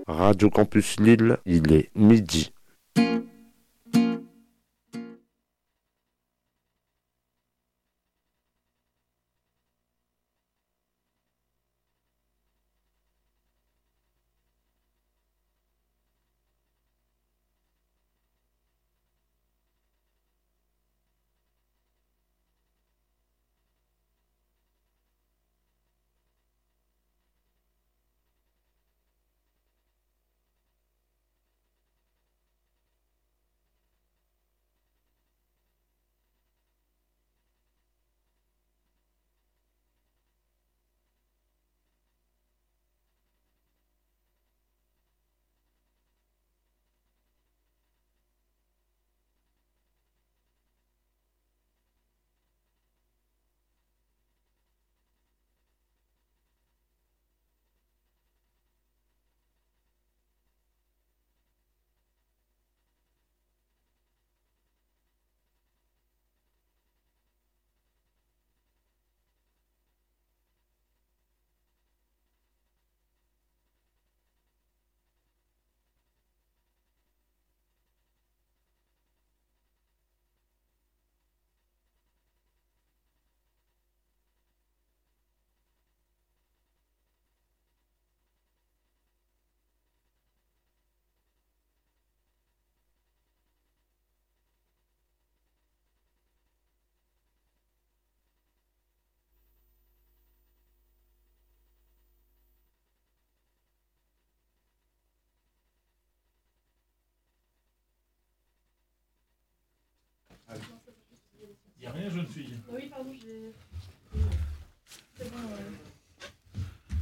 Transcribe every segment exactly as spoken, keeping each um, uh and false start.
Radio Campus Lille, il est midi. Il n'y a rien, jeune fille. Oui, pardon, j'ai... C'est bon, ouais.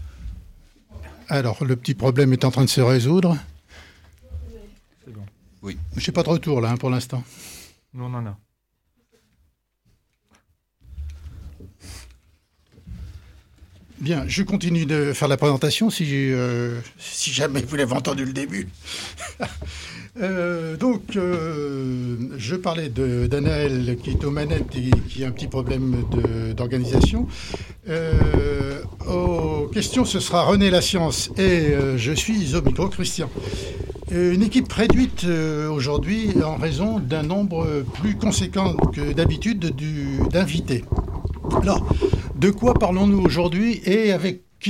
Alors, le petit problème est en train de se résoudre. C'est bon. Oui. Je n'ai pas de retour, là, hein, pour l'instant. Nous, on en a. Bien, je continue de faire la présentation, si, euh, si jamais vous l'avez entendu le début. euh, donc, euh, je parlais de, d'Anaël qui est aux manettes et qui a un petit problème de, d'organisation. Euh, aux questions, ce sera René Lascience et euh, je suis au micro, Christian. Euh, une équipe réduite euh, aujourd'hui en raison d'un nombre plus conséquent que d'habitude du, d'invités. Alors, de quoi parlons-nous aujourd'hui et avec qui ?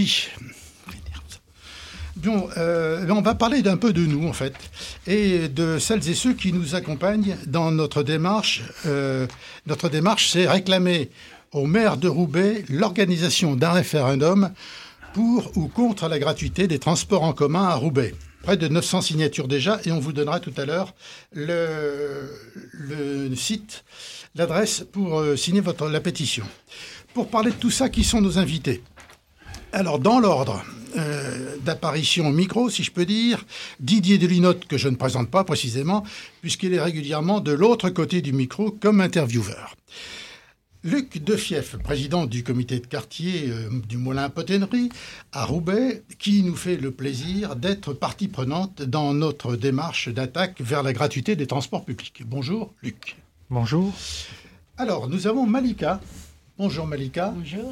Bon, euh, on va parler d'un peu de nous, en fait, et de celles et ceux qui nous accompagnent dans notre démarche. Euh, notre démarche, c'est réclamer au maire de Roubaix l'organisation d'un référendum pour ou contre la gratuité des transports en commun à Roubaix. Près de neuf cents signatures déjà, et on vous donnera tout à l'heure le, le site, l'adresse pour euh, signer votre, la pétition. Pour parler de tout ça, qui sont nos invités ? Alors, dans l'ordre euh, d'apparition au micro, si je peux dire, Didier Delinotte, que je ne présente pas précisément, puisqu'il est régulièrement de l'autre côté du micro comme intervieweur. Luc Defief, président du comité de quartier euh, du Moulin-Poténerie à Roubaix, qui nous fait le plaisir d'être partie prenante dans notre démarche d'attaque vers la gratuité des transports publics. Bonjour, Luc. Bonjour. Alors, nous avons Malika. Bonjour Malika. Bonjour.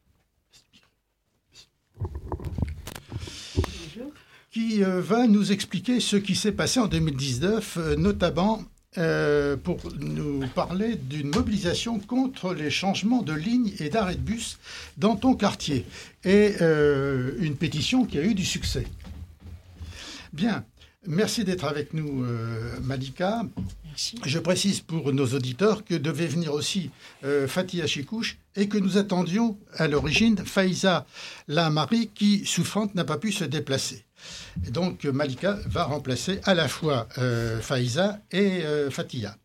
Bonjour. Qui euh, va nous expliquer ce qui s'est passé en deux mille dix-neuf, euh, notamment euh, pour nous parler d'une mobilisation contre les changements de lignes et d'arrêt de bus dans ton quartier. Et euh, une pétition qui a eu du succès. Bien. Merci d'être avec nous, euh, Malika. Merci. Je précise pour nos auditeurs que devait venir aussi euh, Fatia Chikouche et que nous attendions à l'origine Faïza Lamari qui, souffrante, n'a pas pu se déplacer. Et donc Malika va remplacer à la fois euh, Faïza et euh, Fatia.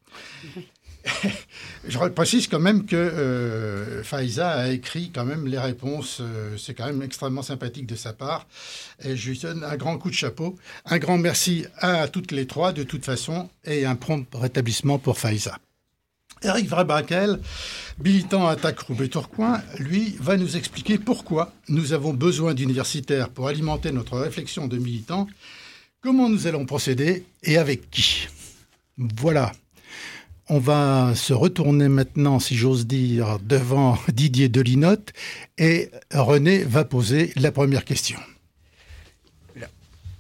Je précise quand même que euh, Faïza a écrit quand même les réponses. Euh, c'est quand même extrêmement sympathique de sa part. Et je lui donne un grand coup de chapeau. Un grand merci à toutes les trois, de toute façon, et un prompt rétablissement pour Faïza. Eric Vrabakel, militant à Attaque Roubaix-Tourcoing, lui, va nous expliquer pourquoi nous avons besoin d'universitaires pour alimenter notre réflexion de militants, comment nous allons procéder et avec qui. Voilà. On va se retourner maintenant, si j'ose dire, devant Didier Delinotte et René va poser la première question. Là.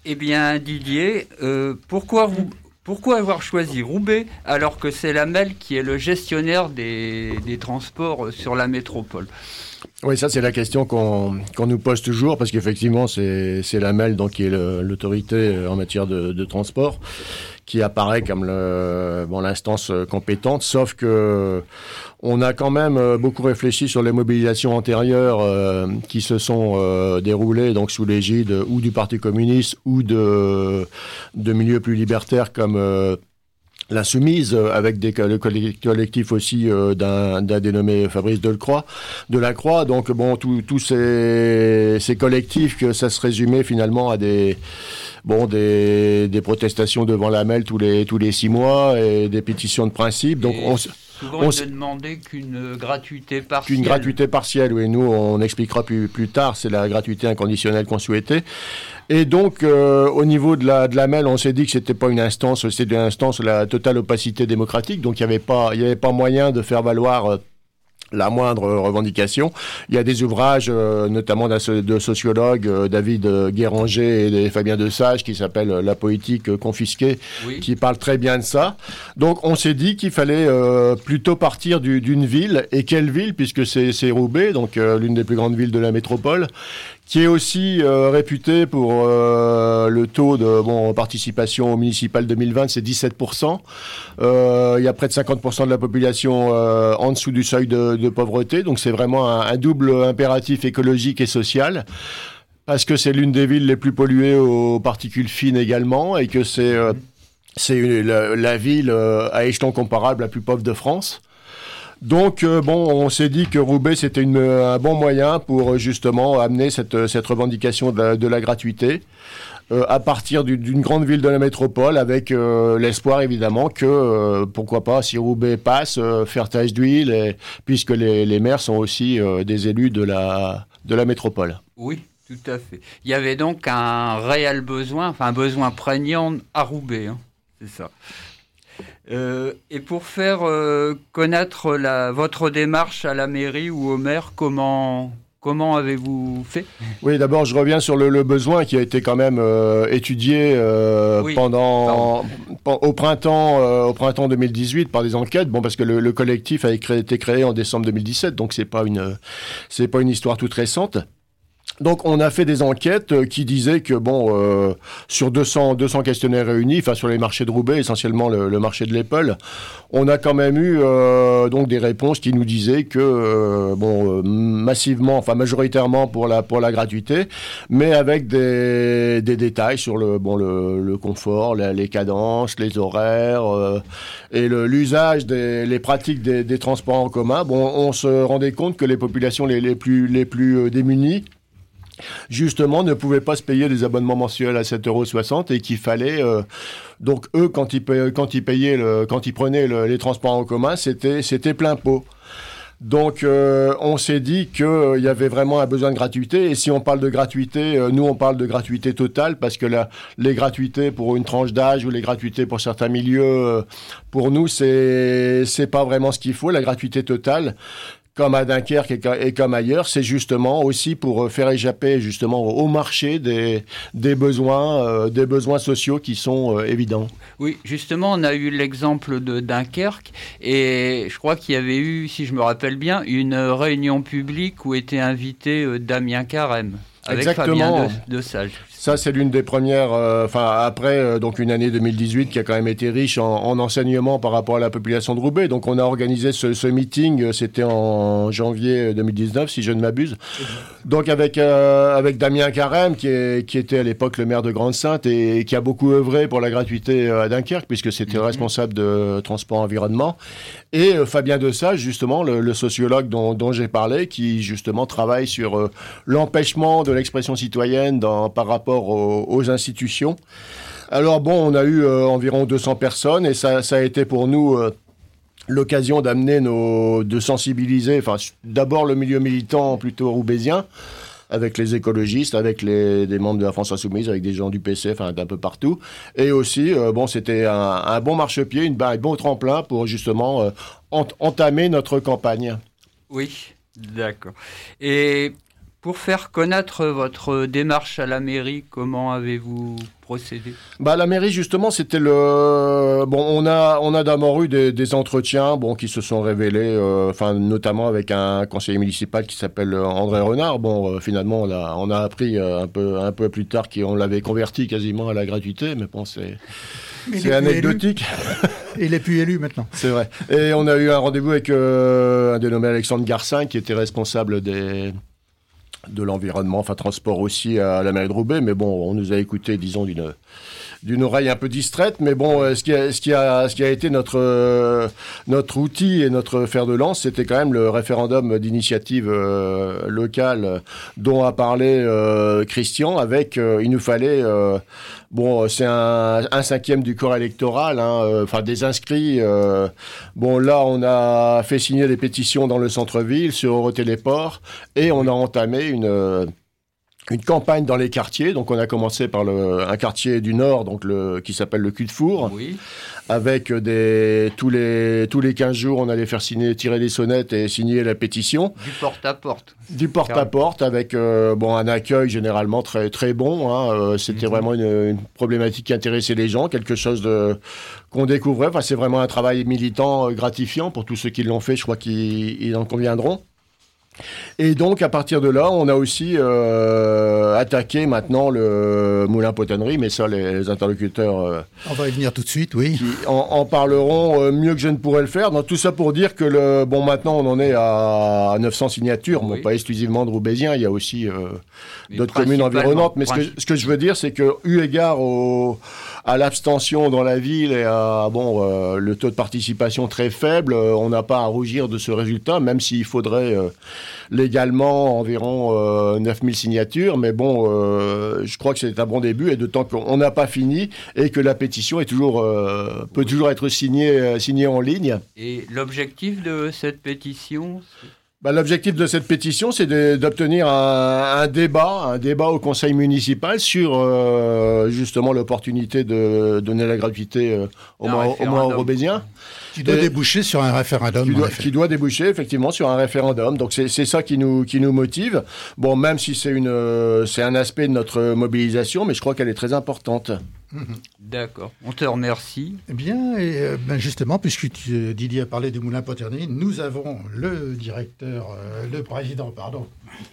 Eh bien, Didier, euh, pourquoi, Rou- pourquoi avoir choisi Roubaix alors que c'est la Mel qui est le gestionnaire des, des transports sur la métropole ? Oui, ça c'est la question qu'on, qu'on nous pose toujours, parce qu'effectivement c'est, c'est la Mel donc, qui est le, l'autorité en matière de, de transport, qui apparaît comme le, bon, l'instance compétente, sauf que on a quand même beaucoup réfléchi sur les mobilisations antérieures euh, qui se sont euh, déroulées donc, sous l'égide ou du Parti communiste ou de, de milieux plus libertaires comme... Euh, l'Insoumise, avec des le collectif aussi euh, d'un, d'un dénommé Fabrice Delcroix, Delacroix. Donc bon, tous tout ces, ces collectifs, que ça se résumait finalement à des bon des, des protestations devant la Mel tous les tous les six mois et des pétitions de principe. Donc et on souvent on il ne demandait qu'une gratuité partielle. Qu'une gratuité partielle, oui. Nous, on expliquera plus plus tard. C'est la gratuité inconditionnelle qu'on souhaitait. Et donc, euh, au niveau de la, de la Mel, on s'est dit que c'était pas une instance, c'était une instance, la totale opacité démocratique. Donc, il n'y avait pas, il y avait pas moyen de faire valoir euh, la moindre revendication. Il y a des ouvrages, euh, notamment de sociologues, euh, David Guéranger et Fabien Desage, qui s'appellent La poétique confisquée, oui. qui parlent très bien de ça. Donc, on s'est dit qu'il fallait euh, plutôt partir du, d'une ville. Et quelle ville, puisque c'est, c'est Roubaix, donc euh, l'une des plus grandes villes de la métropole, qui est aussi euh, réputé pour euh, le taux de bon, participation municipale deux mille vingt, c'est dix-sept pour cent. Euh, il y a près de cinquante pour cent de la population euh, en dessous du seuil de, de pauvreté. Donc c'est vraiment un, un double impératif écologique et social. Parce que c'est l'une des villes les plus polluées aux particules fines également, et que c'est, euh, c'est une, la, la ville euh, à échelon comparable la plus pauvre de France. Donc, euh, bon, on s'est dit que Roubaix, c'était une, un bon moyen pour, justement, amener cette, cette revendication de la, de la gratuité euh, à partir du, d'une grande ville de la métropole, avec euh, l'espoir, évidemment, que, euh, pourquoi pas, si Roubaix passe, euh, faire tache d'huile, et, puisque les, les maires sont aussi euh, des élus de la, de la métropole. Oui, tout à fait. Il y avait donc un réel besoin, enfin un besoin prégnant à Roubaix, hein, c'est ça. Euh, et pour faire euh, connaître la, votre démarche à la mairie ou au maire, comment, comment avez-vous fait ? Oui, d'abord, je reviens sur le, le besoin qui a été quand même euh, étudié euh, oui, pendant au printemps, euh, au printemps deux mille dix-huit par des enquêtes. Bon, parce que le, le collectif a été créé en décembre deux mille dix-sept, donc c'est pas une c'est pas une histoire toute récente. Donc, on a fait des enquêtes qui disaient que, bon, euh, sur deux cents, deux cents questionnaires réunis, enfin, sur les marchés de Roubaix, essentiellement le, le marché de l'Épeule, on a quand même eu, euh, donc, des réponses qui nous disaient que, euh, bon, euh, massivement, enfin, majoritairement pour la, pour la gratuité, mais avec des, des détails sur le, bon, le, le confort, la, les cadences, les horaires, euh, et le, l'usage des, les pratiques des, des transports en commun. Bon, on se rendait compte que les populations les, les plus, les plus euh, démunies, justement, ne pouvaient pas se payer des abonnements mensuels à sept euros soixante et qu'il fallait... Euh, donc, eux, quand ils, payaient, quand ils, payaient le, quand ils prenaient le, les transports en commun, c'était, c'était plein pot. Donc, euh, on s'est dit qu'il euh, y avait vraiment un besoin de gratuité. Et si on parle de gratuité, euh, nous, on parle de gratuité totale, parce que la, les gratuités pour une tranche d'âge ou les gratuités pour certains milieux, euh, pour nous, c'est, c'est pas vraiment ce qu'il faut. La gratuité totale, comme à Dunkerque et comme ailleurs, c'est justement aussi pour faire échapper justement au marché des, des besoins, euh, des besoins sociaux qui sont euh, évidents. Oui, justement, on a eu l'exemple de Dunkerque et je crois qu'il y avait eu, si je me rappelle bien, une réunion publique où était invité euh, Damien Carême avec Exactement. Fabien de, de Sage. Ça, c'est l'une des premières, enfin, euh, après, euh, donc une année deux mille dix-huit qui a quand même été riche en, en enseignement par rapport à la population de Roubaix. Donc, on a organisé ce, ce meeting, c'était en janvier deux mille dix-neuf, si je ne m'abuse. Donc, avec, euh, avec Damien Carême, qui, est, qui était à l'époque le maire de Grande-Synthe et, et qui a beaucoup œuvré pour la gratuité à Dunkerque, puisque c'était le responsable de transport environnement. Et euh, Fabien Desage, justement, le, le sociologue dont, dont j'ai parlé, qui, justement, travaille sur euh, l'empêchement de l'expression citoyenne dans, par rapport Aux, aux institutions. Alors bon, on a eu euh, environ deux cents personnes et ça, ça a été pour nous euh, l'occasion d'amener nos, de sensibiliser, enfin d'abord le milieu militant plutôt roubaisien, avec les écologistes, avec les des membres de la France Insoumise, avec des gens du P C, enfin d'un peu partout, et aussi euh, bon, c'était un, un bon marchepied, une, un bon tremplin pour justement euh, ent- entamer notre campagne. Oui, d'accord. Et Pour faire connaître votre démarche à la mairie, comment avez-vous procédé ? Bah, la mairie, justement, c'était le... Bon, on a, on a d'abord eu des, des entretiens bon, qui se sont révélés, euh, enfin, notamment avec un conseiller municipal qui s'appelle André Renard. Bon, euh, finalement, on a, on a appris euh, un, peu, un peu plus tard qu'on l'avait converti quasiment à la gratuité, mais bon, c'est, c'est anecdotique. Il est plus élu maintenant. C'est vrai. Et on a eu un rendez-vous avec euh, un dénommé Alexandre Garcin, qui était responsable des... de l'environnement, enfin transport aussi à la mairie de Roubaix, mais bon, on nous a écouté, disons, d'une, d'une oreille un peu distraite, mais bon, euh, ce, qui a, ce, qui a, ce qui a été notre, euh, notre outil et notre fer de lance, c'était quand même le référendum d'initiative euh, locale dont a parlé euh, Christian, avec, euh, il nous fallait... Euh, Bon, c'est un, un cinquième du corps électoral, hein, euh, enfin des inscrits. Euh, bon, là, on a fait signer des pétitions dans le centre-ville, sur Eurotéléport, et on a entamé une, euh, une campagne dans les quartiers. Donc, on a commencé par le, un quartier du Nord, donc le, qui s'appelle le Cul-de-Four. Oui. Avec des, tous, les, tous les quinze jours, on allait faire signer, tirer les sonnettes et signer la pétition. Du porte-à-porte. Du porte-à-porte, avec euh, bon, un accueil généralement très, très bon. Hein. Euh, c'était mm-hmm. vraiment une, une problématique qui intéressait les gens, quelque chose de, qu'on découvrait. Enfin, c'est vraiment un travail militant euh, gratifiant pour tous ceux qui l'ont fait. Je crois qu'ils ils en conviendront. Et donc, à partir de là, on a aussi euh, attaqué maintenant le moulin potonnerie, mais ça, les, les interlocuteurs... Euh, on va y venir tout de suite, oui. Qui en, en parleront euh, mieux que je ne pourrais le faire. Donc, tout ça pour dire que, le, bon, maintenant, on en est à neuf cents signatures, oui. Bon, pas exclusivement de Roubaisiens, il y a aussi euh, d'autres communes environnantes. Mais ce que, ce que je veux dire, c'est que, eu égard au, à l'abstention dans la ville et à bon, euh, le taux de participation très faible, euh, on n'a pas à rougir de ce résultat, même s'il faudrait... Euh, légalement environ euh, neuf mille signatures, mais bon, euh, je crois que c'est un bon début, et d'autant qu'on n'a pas fini et que la pétition est toujours, euh, peut oui. toujours être signée, signée en ligne. Et l'objectif de cette pétition c'est... Bah, l'objectif de cette pétition, c'est de, d'obtenir un, un débat, un débat au conseil municipal sur euh, justement l'opportunité de donner la gratuité euh, au, moins, au moins aux Roubaisiens. Qui doit et, déboucher sur un référendum. Qui doit, qui doit déboucher effectivement sur un référendum. Donc c'est, c'est ça qui nous, qui nous motive. Bon, même si c'est, une, euh, c'est un aspect de notre mobilisation, mais je crois qu'elle est très importante. Mmh. D'accord, on te remercie. Eh bien, et, euh, ben justement, puisque tu, Didier a parlé du moulin potonnerie, nous avons le directeur, euh, le président, pardon,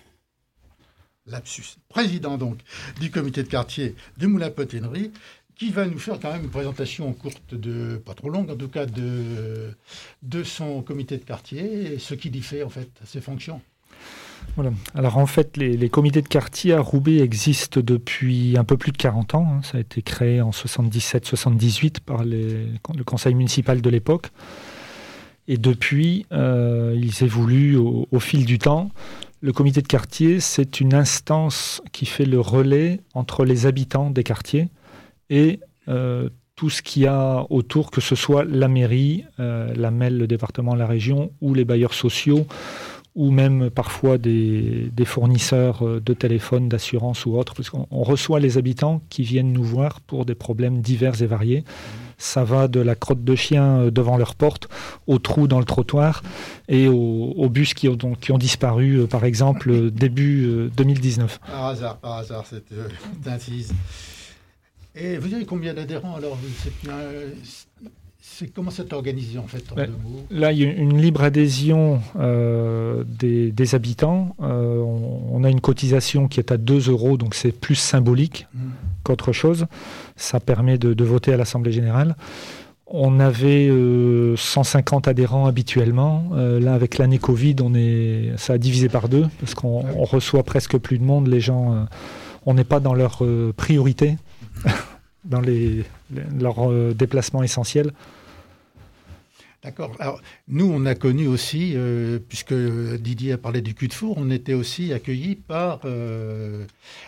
lapsus, président donc, du comité de quartier du moulin potonnerie, qui va nous faire quand même une présentation courte, de, pas trop longue en tout cas, de, de son comité de quartier, et ce qu'il y fait en fait, ses fonctions. Voilà. Alors en fait, les, les comités de quartier à Roubaix existent depuis un peu plus de quarante ans. Hein. Ça a été créé en soixante-dix-sept soixante-dix-huit par les, le conseil municipal de l'époque. Et depuis, euh, ils évoluent au, au fil du temps. Le comité de quartier, c'est une instance qui fait le relais entre les habitants des quartiers et euh, tout ce qu'il y a autour, que ce soit la mairie, euh, la M E L, le département, la région, ou les bailleurs sociaux, ou même parfois des, des fournisseurs de téléphone, d'assurance ou autres, parce qu'on on reçoit les habitants qui viennent nous voir pour des problèmes divers et variés. Ça va de la crotte de chien devant leur porte, aux trous dans le trottoir et aux, aux bus qui ont, donc, qui ont disparu, par exemple, début deux mille dix-neuf. Par hasard, par hasard, cette euh, incise. Et vous avez combien d'adhérents alors? c'est, euh, c'est, Comment c'est organisé en fait en ben, deux mots? Là, il y a une libre adhésion euh, des, des habitants. Euh, on, on a une cotisation qui est à deux euros, donc c'est plus symbolique mmh. qu'autre chose. Ça permet de, de voter à l'Assemblée générale. On avait euh, cent cinquante adhérents habituellement. Euh, là, avec l'année Covid, on est, ça a divisé par deux parce qu'on on reçoit presque plus de monde. Les gens, euh, on n'est pas dans leur euh, priorité, dans les, les, leurs euh, déplacements essentiels. D'accord. Alors, nous, on a connu aussi, euh, puisque Didier a parlé du Cul-de-Four, on était aussi accueillis par euh,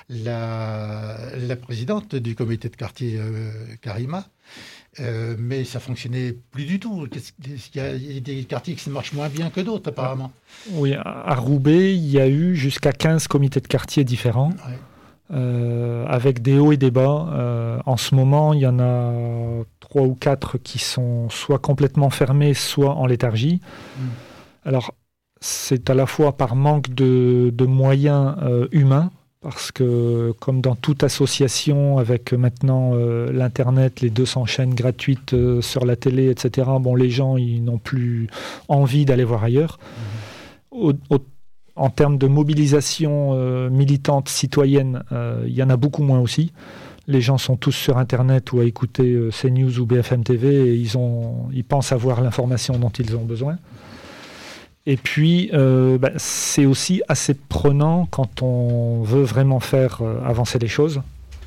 la, la présidente du comité de quartier, euh, Karima. Euh, mais ça fonctionnait plus du tout. Il y a des quartiers qui marchent moins bien que d'autres, apparemment. Oui, à Roubaix, il y a eu jusqu'à quinze comités de quartier différents, ouais. euh, avec des hauts et des bas. Euh, en ce moment, il y en a trois ou quatre qui sont soit complètement fermés, soit en léthargie. Mm. Alors, c'est à la fois par manque de, de moyens euh, humains, parce que comme dans toute association, avec maintenant euh, l'Internet, les deux cents chaînes gratuites euh, sur la télé, et cetera, bon, les gens ils n'ont plus envie d'aller voir ailleurs. Mmh. Au, au, en termes de mobilisation euh, militante citoyenne, euh, il y en a beaucoup moins aussi. Les gens sont tous sur Internet ou à écouter euh, CNews ou B F M T V et ils, ont, ils pensent avoir l'information dont ils ont besoin. Et puis, euh, bah, c'est aussi assez prenant quand on veut vraiment faire euh, avancer les choses.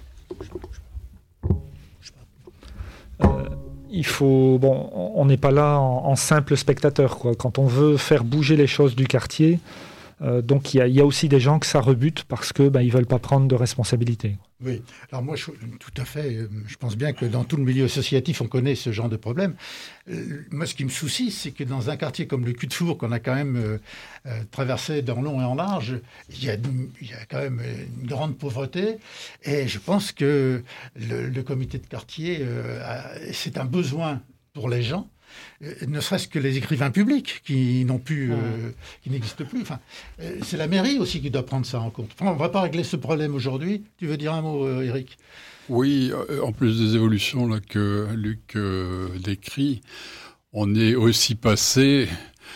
Euh, il faut, bon, on n'est pas là en, en simple spectateur, quoi. Quand on veut faire bouger les choses du quartier, euh, donc il y, y a aussi des gens que ça rebute parce que bah, ils veulent pas prendre de responsabilité. Oui, alors moi, je, tout à fait, je pense bien que dans tout le milieu associatif, on connaît ce genre de problème. Euh, moi, ce qui me soucie, c'est que dans un quartier comme le Cul-de-Four, qu'on a quand même euh, euh, traversé d'en long et en large, il y a, il y a quand même une grande pauvreté. Et je pense que le, le comité de quartier, euh, a, c'est un besoin pour les gens. Ne serait-ce que les écrivains publics qui n'ont plus, euh, qui n'existent plus. Enfin, euh, c'est la mairie aussi qui doit prendre ça en compte. Enfin, on ne va pas régler ce problème aujourd'hui. Tu veux dire un mot, euh, Eric ? Oui, euh, en plus des évolutions là, que Luc euh, décrit, on est aussi passé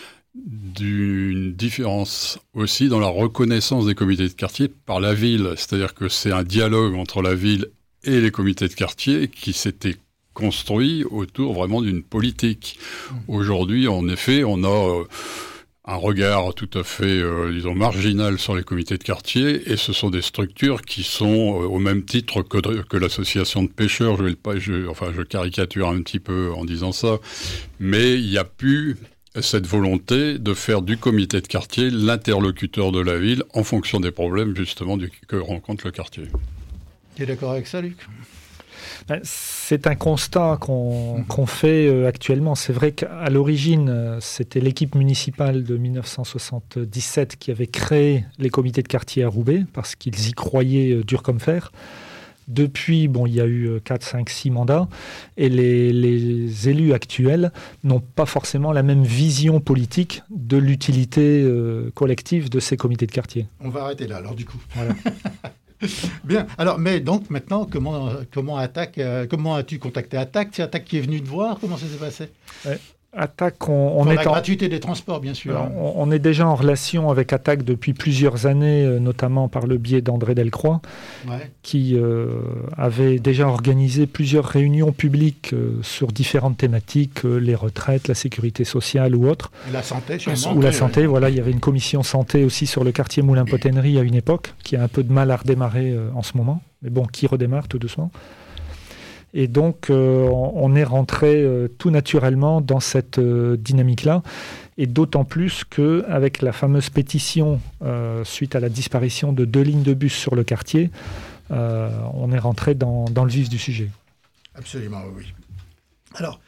d'une différence aussi dans la reconnaissance des comités de quartier par la ville. C'est-à-dire que c'est un dialogue entre la ville et les comités de quartier qui s'était construit autour vraiment d'une politique. Aujourd'hui, en effet, on a euh, un regard tout à fait, euh, disons, marginal sur les comités de quartier, et ce sont des structures qui sont euh, au même titre que, que l'association de pêcheurs. Je vais le pas, je, enfin, je caricature un petit peu en disant ça, mais il n'y a plus cette volonté de faire du comité de quartier l'interlocuteur de la ville en fonction des problèmes justement du, que rencontre le quartier. Tu es d'accord avec ça, Luc ? C'est un constat qu'on, qu'on fait euh, actuellement. C'est vrai qu'à l'origine, euh, c'était l'équipe municipale de dix-neuf cent soixante-dix-sept qui avait créé les comités de quartier à Roubaix, parce qu'ils y croyaient euh, dur comme fer. Depuis, bon, il y a eu euh, quatre, cinq, six mandats, et les, les élus actuels n'ont pas forcément la même vision politique de l'utilité euh, collective de ces comités de quartier. On va arrêter là, alors, du coup. Voilà. Bien. Alors, mais donc maintenant, comment comment Attac, euh, comment as-tu contacté Attac ? C'est Attac qui est venu te voir ? Comment ça s'est passé ? ouais. Attac, on, on Pour est la en... gratuité des transports, bien sûr. Alors, on, on est déjà en relation avec Attac depuis plusieurs années, euh, notamment par le biais d'André Delcroix, ouais. qui euh, avait déjà organisé plusieurs réunions publiques euh, sur différentes thématiques, euh, les retraites, la sécurité sociale ou autres. Et la santé, chez Ou la santé, ouais. Voilà. Il y avait une commission santé aussi sur le quartier Moulin-Potennerie à une époque, qui a un peu de mal à redémarrer euh, en ce moment, mais bon, qui redémarre tout doucement. Et donc, euh, on est rentré euh, tout naturellement dans cette euh, dynamique-là, et d'autant plus qu'avec la fameuse pétition euh, suite à la disparition de deux lignes de bus sur le quartier, euh, on est rentré dans, dans le vif du sujet. Absolument, oui. Alors,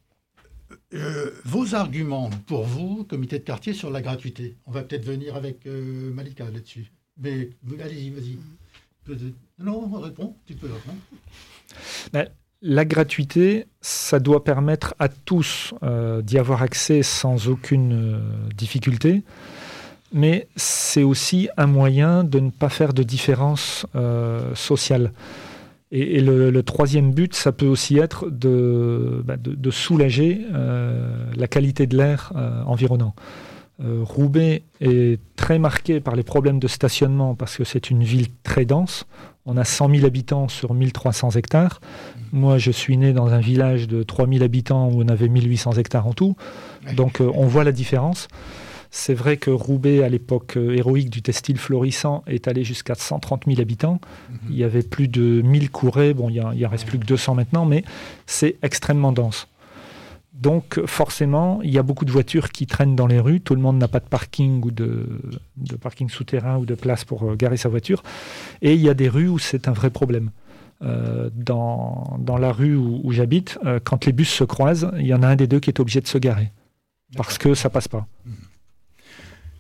euh, vos arguments pour vous, comité de quartier, sur la gratuité. On va peut-être venir avec euh, Malika là-dessus. Mais allez-y, vas-y. Non, réponds, tu peux répondre. Ben, la gratuité, ça doit permettre à tous euh, d'y avoir accès sans aucune euh, difficulté, mais c'est aussi un moyen de ne pas faire de différence euh, sociale. Et, et le, le troisième but, ça peut aussi être de, bah, de, de soulager euh, la qualité de l'air euh, environnant. Euh, Roubaix est très marqué par les problèmes de stationnement parce que c'est une ville très dense. On a cent mille habitants sur mille trois cents hectares. Moi, je suis né dans un village de trois mille habitants où on avait mille huit cents hectares en tout. Donc, euh, on voit la différence. C'est vrai que Roubaix, à l'époque euh, héroïque du textile florissant, est allé jusqu'à cent trente mille habitants. Mm-hmm. Il y avait plus de mille courets. Bon, il n'y en reste plus que deux cents maintenant, mais c'est extrêmement dense. Donc, forcément, il y a beaucoup de voitures qui traînent dans les rues. Tout le monde n'a pas de parking ou de, de parking souterrain ou de place pour euh, garer sa voiture. Et il y a des rues où c'est un vrai problème. Euh, dans, dans la rue où, où j'habite, euh, quand les bus se croisent, il y en a un des deux qui est obligé de se garer. D'accord. Parce que ça passe pas.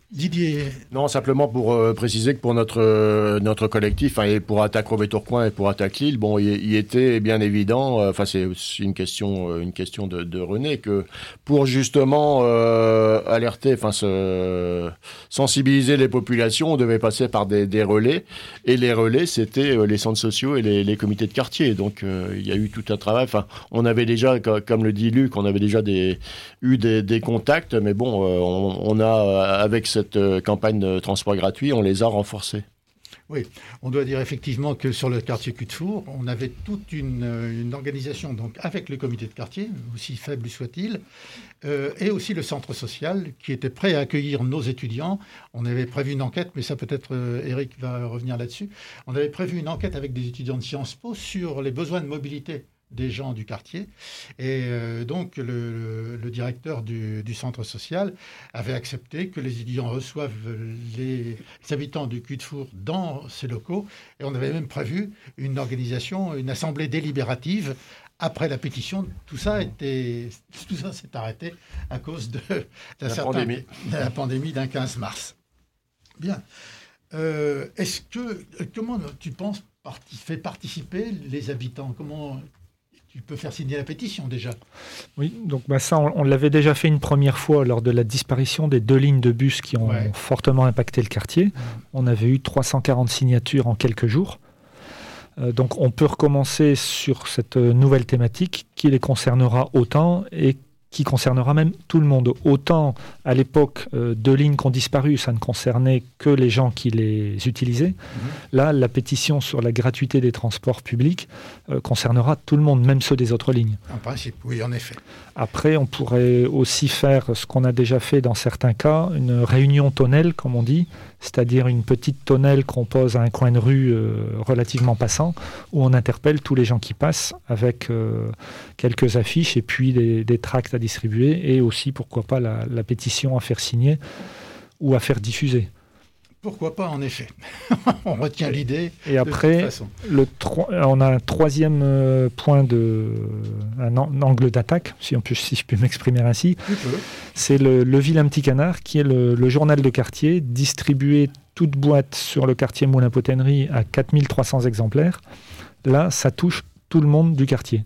Didier. Non, simplement pour euh, préciser que pour notre, euh, notre collectif, hein, et pour Attaque Roubaix-Tourcoing et pour Attaque Lille, bon, il, il était bien évident, enfin euh, c'est aussi une question, euh, une question de, de René, que pour justement euh, alerter, enfin se, sensibiliser les populations, on devait passer par des, des relais, et les relais, c'était euh, les centres sociaux et les, les comités de quartier. Donc euh, il y a eu tout un travail. Enfin, on avait déjà, comme le dit Luc, on avait déjà des, eu des, des contacts, mais bon, euh, on, on a avec cette cette campagne de transport gratuit, on les a renforcés. Oui, on doit dire effectivement que sur le quartier Cul-de-Four, on avait toute une, une organisation donc avec le comité de quartier, aussi faible soit-il, euh, et aussi le centre social qui était prêt à accueillir nos étudiants. On avait prévu une enquête, mais ça peut-être euh, Eric va revenir là-dessus. On avait prévu une enquête avec des étudiants de Sciences Po sur les besoins de mobilité des gens du quartier. Et euh, donc, le, le, le directeur du, du centre social avait accepté que les étudiants reçoivent les, les habitants du Cul-de-Four dans ces locaux. Et on avait même prévu une organisation, une assemblée délibérative après la pétition. Tout ça, était, tout ça s'est arrêté à cause de, la, certain, pandémie. de la pandémie d'un quinze mars. Bien. Euh, est-ce que, comment tu penses parti, fait participer les habitants? Comment tu peux faire signer la pétition déjà? Oui, donc bah ça, on, on l'avait déjà fait une première fois lors de la disparition des deux lignes de bus qui ont ouais. fortement impacté le quartier. Mmh. On avait eu trois cent quarante signatures en quelques jours. Euh, donc on peut recommencer sur cette nouvelle thématique qui les concernera autant et qui concernera même tout le monde. Autant à l'époque, euh, deux lignes qui ont disparu, ça ne concernait que les gens qui les utilisaient. Mmh. Là, la pétition sur la gratuité des transports publics euh, concernera tout le monde, même ceux des autres lignes. En principe, oui, en effet. Après, on pourrait aussi faire ce qu'on a déjà fait dans certains cas, une réunion tonnelle, comme on dit, c'est-à-dire une petite tonnelle qu'on pose à un coin de rue euh, relativement passant, où on interpelle tous les gens qui passent avec euh, quelques affiches et puis des, des tracts à distribuer et aussi, pourquoi pas, la, la pétition à faire signer ou à faire diffuser. Pourquoi pas, en effet. On retient l'idée. Et après, le tro- on a un troisième euh, point, de, un, an- un angle d'attaque, si, on peut, si je peux m'exprimer ainsi. C'est le, le Vilain Petit Canard, qui est le, le journal de quartier, distribué toute boîte sur le quartier Moulin-Potennerie à quatre mille trois cents exemplaires. Là, ça touche tout le monde du quartier.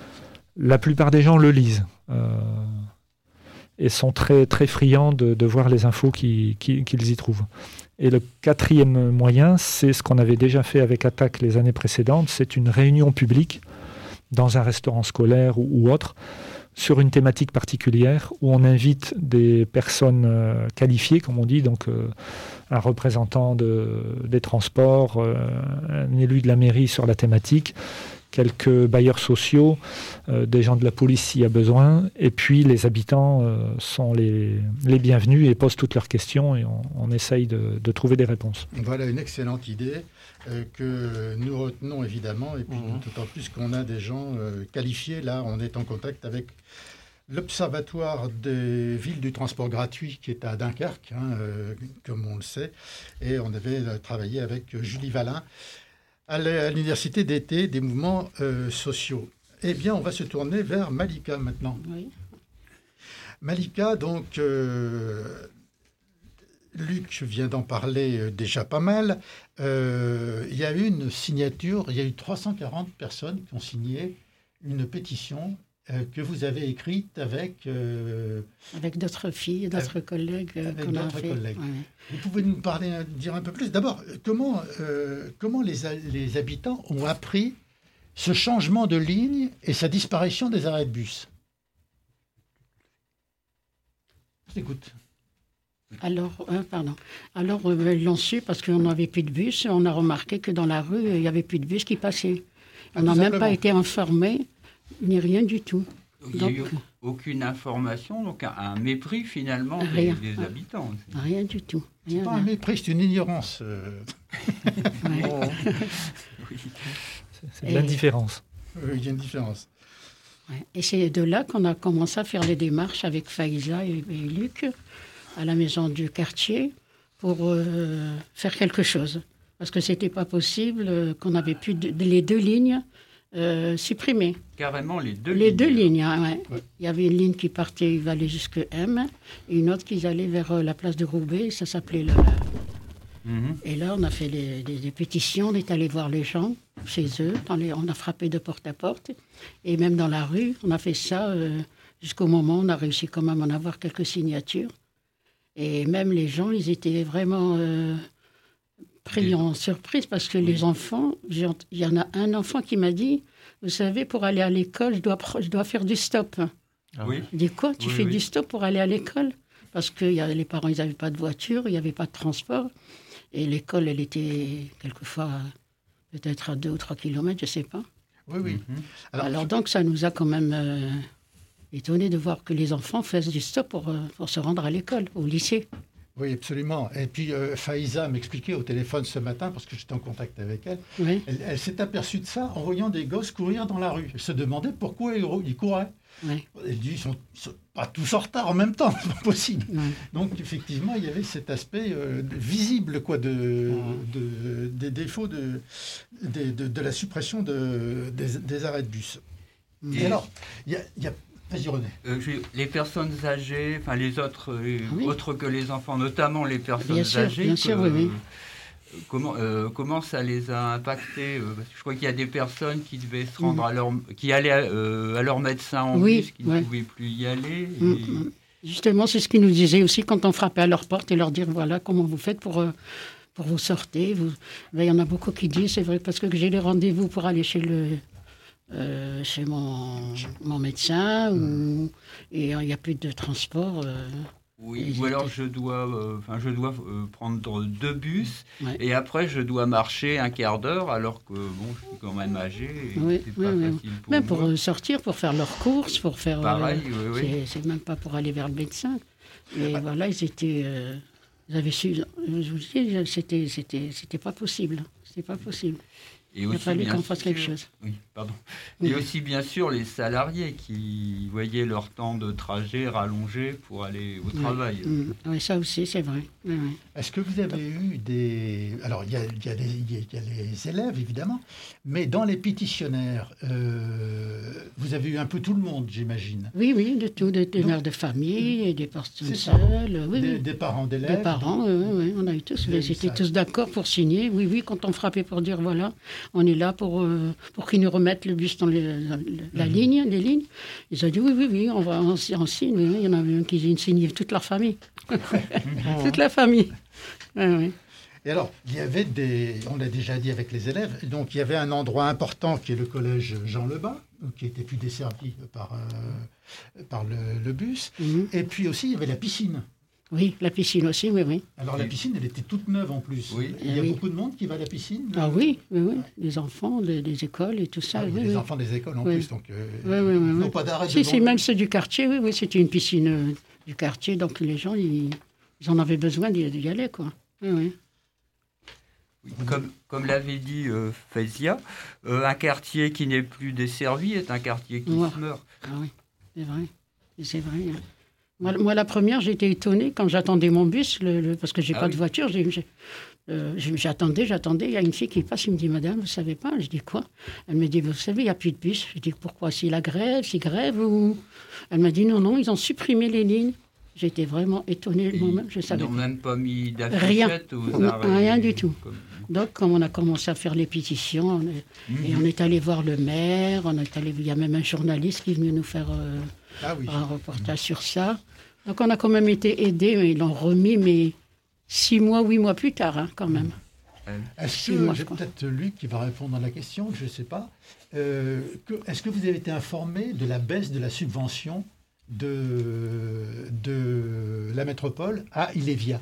La plupart des gens le lisent. Euh, et sont très, très friands de, de voir les infos qui, qui, qu'ils y trouvent. Et le quatrième moyen, c'est ce qu'on avait déjà fait avec Attaque les années précédentes, c'est une réunion publique dans un restaurant scolaire ou, ou autre, sur une thématique particulière, où on invite des personnes euh, qualifiées, comme on dit, donc euh, un représentant de, des transports, euh, un élu de la mairie sur la thématique, quelques bailleurs sociaux, euh, des gens de la police s'il y a besoin, et puis les habitants euh, sont les, les bienvenus et posent toutes leurs questions et on, on essaye de, de trouver des réponses. Voilà une excellente idée euh, que nous retenons évidemment, et puis mmh. d'autant plus qu'on a des gens euh, qualifiés. Là, on est en contact avec l'Observatoire des villes du transport gratuit qui est à Dunkerque, hein, euh, comme on le sait, et on avait euh, travaillé avec Julie Valin à l'université d'été des mouvements euh, sociaux. Eh bien, on va se tourner vers Malika maintenant. Oui. Malika, donc, euh, Luc vient d'en parler euh, déjà pas mal. Euh, il y a eu une signature, il y a eu trois cent quarante personnes qui ont signé une pétition euh, que vous avez écrite avec... Euh, avec d'autres filles, d'autres avec, collègues. Euh, avec qu'on d'autres a fait. collègues. Ouais. Vous pouvez nous parler, dire un peu plus. D'abord, comment, euh, comment les, les habitants ont appris ce changement de ligne et sa disparition des arrêts de bus? Je t'écoute. Alors, euh, pardon. Alors, euh, ils l'ont su parce qu'on n'avait plus de bus. On a remarqué que dans la rue, il n'y avait plus de bus qui passaient. On n'a même pas été informés, ni rien du tout. Il n'y a eu aucune information, donc un, un mépris finalement des, des habitants. Rien du tout. Rien, c'est pas rien. Un mépris, c'est une ignorance. Euh... Ouais. Oh. Oui. C'est, c'est de l'indifférence. Oui, il y a une différence. Ouais. Et c'est de là qu'on a commencé à faire les démarches avec Faïza et, et Luc à la maison du quartier pour euh, faire quelque chose. Parce que ce n'était pas possible, euh, qu'on n'avait plus de, de, les deux lignes euh, supprimées. Carrément les deux les lignes. Les deux lignes, hein, ouais. Ouais. Il y avait une ligne qui partait, il allait jusqu'à M, et une autre qui allait vers euh, la place de Roubaix, ça s'appelait le... Mm-hmm. Et là, on a fait des, des, des pétitions, on est allé voir les gens chez eux, dans les, on a frappé de porte à porte, et même dans la rue, on a fait ça euh, jusqu'au moment où on a réussi quand même à en avoir quelques signatures. Et même les gens, ils étaient vraiment euh, pris en surprise, parce que oui. les enfants, il y en a un enfant qui m'a dit, vous savez, pour aller à l'école, je dois, je dois faire du stop. Ah oui. Je dis quoi, tu oui, fais oui. du stop pour aller à l'école? Parce que y a, les parents, ils n'avaient pas de voiture, il n'y avait pas de transport. Et l'école, elle était quelquefois peut-être à deux ou trois kilomètres, je ne sais pas. Oui, oui. Mm-hmm. Alors, Alors donc, ça nous a quand même euh, étonné de voir que les enfants fassent du stop pour, euh, pour se rendre à l'école, au lycée. Oui, absolument. Et puis, euh, Faïza m'expliquait au téléphone ce matin, parce que j'étais en contact avec elle, oui. elle, elle s'est aperçue de ça en voyant des gosses courir dans la rue. Elle se demandait pourquoi ils, ils couraient. Oui. Elle dit, ils sont, ils sont pas tous en retard en même temps, c'est pas possible. Oui. Donc, effectivement, il y avait cet aspect euh, visible quoi, de, oui. de, des défauts de, de, de, de la suppression de, des, des arrêts de bus. Et, Et alors, il y a... Y a Vas-y, René. Euh, les personnes âgées, enfin les autres, euh, oui. autres que les enfants, notamment les personnes bien sûr, âgées, bien que, sûr, oui, oui. Euh, comment, euh, comment ça les a impactés euh, Je crois qu'il y a des personnes qui devaient se rendre mmh. à leur, qui allaient euh, à leur médecin en oui, bus, qui ouais. ne pouvaient plus y aller. Et... Mmh. Justement, c'est ce qu'ils nous disaient aussi quand on frappait à leur porte et leur dire voilà comment vous faites pour. Euh, pour vous sortir. Vous... Ben, il y en a beaucoup qui disent c'est vrai parce que j'ai des rendez-vous pour aller chez le. Euh, chez mon, mon médecin mmh. ou, et il n'y a plus de transport. Euh, oui, ou alors je dois, euh, je dois euh, prendre deux bus ouais. et après je dois marcher un quart d'heure alors que bon, je suis quand même âgé et oui, c'est oui, pas oui. facile pour même moi. pour sortir, pour faire leurs courses, pour faire... Pareil, euh, oui, oui. C'est, c'est même pas pour aller vers le médecin. Et ah. voilà, ils étaient... Euh, ils avaient su... Je vous dis, c'était, c'était, c'était pas possible. C'était pas possible. Et il a fallu qu'on fasse quelque chose. Oui, pardon. Oui. Et aussi, bien sûr, les salariés qui voyaient leur temps de trajet rallongé pour aller au travail. Oui, mmh. oui ça aussi, c'est vrai. Oui, oui. Est-ce que vous avez eu des... Alors, il y a, y, a y, y a les élèves, évidemment, mais dans les pétitionnaires, euh, vous avez eu un peu tout le monde, j'imagine. Oui, oui, de tout, des de mères de famille, et des personnes seules. Oui, des, oui. des parents d'élèves. Des parents, oui, oui, on a eu tous. Ils étaient tous d'accord pour signer. Oui, oui, quand on frappait pour dire, voilà... On est là pour, euh, pour qu'ils nous remettent le bus dans les, la, la mmh. ligne, les lignes. Ils ont dit oui, oui, oui, on va en, en signe. Oui, oui. Il y en a un qui signait toute leur famille. toute la famille. Oui, oui. Et alors, il y avait des... On l'a déjà dit avec les élèves. Donc, il y avait un endroit important qui est le collège Jean Lebas, qui était plus desservi par, euh, par le, le bus. Mmh. Et puis aussi, il y avait la piscine. Oui, la piscine aussi, oui, oui. Alors la piscine, elle était toute neuve en plus. Oui. Il y a oui. beaucoup de monde qui va à la piscine. Ah oui, oui, oui. Les enfants des, des écoles et tout ça. Ah, oui, oui, les oui. enfants des écoles en oui. plus, donc euh, oui, oui, oui, ils n'ont oui. pas d'arrêt. Si, si, même ceux du quartier, oui, oui, c'était une piscine euh, du quartier, donc les gens, ils, ils en avaient besoin d'y, d'y aller, quoi. Oui, oui. oui comme, comme l'avait dit euh, Faïza, euh, un quartier qui n'est plus desservi est un quartier qui ouais. se meurt. Ah oui, c'est vrai, c'est vrai. Hein. Moi, moi, la première, j'ai été étonnée quand j'attendais mon bus, le, le, parce que j'ai ah pas oui. de voiture. J'ai, j'ai, euh, j'attendais, j'attendais. Il y a une fille qui passe, il me dit, madame, vous savez pas? Je dis quoi? Elle me dit, vous savez, il n'y a plus de bus. Je dis, pourquoi? C'est la grève, c'est grève ou... Elle m'a dit, non, non, ils ont supprimé les lignes. J'étais vraiment étonnée le moment. Je savais ils n'ont pas. même pas mis d'affichette aux arrêts. Rien du tout. Comme... Donc, comme on a commencé à faire les pétitions, on est, mmh. et on est allé voir le maire, on est allé, il y a même un journaliste qui est venu nous faire euh, ah oui. un reportage mmh. sur ça. Donc, on a quand même été aidés, mais ils l'ont remis, mais six mois, huit mois plus tard, hein, quand même. Est-ce que, mois, j'ai peut-être Luc qui va répondre à la question, je ne sais pas. Euh, que, est-ce que vous avez été informé de la baisse de la subvention de, de la métropole à Ilévia?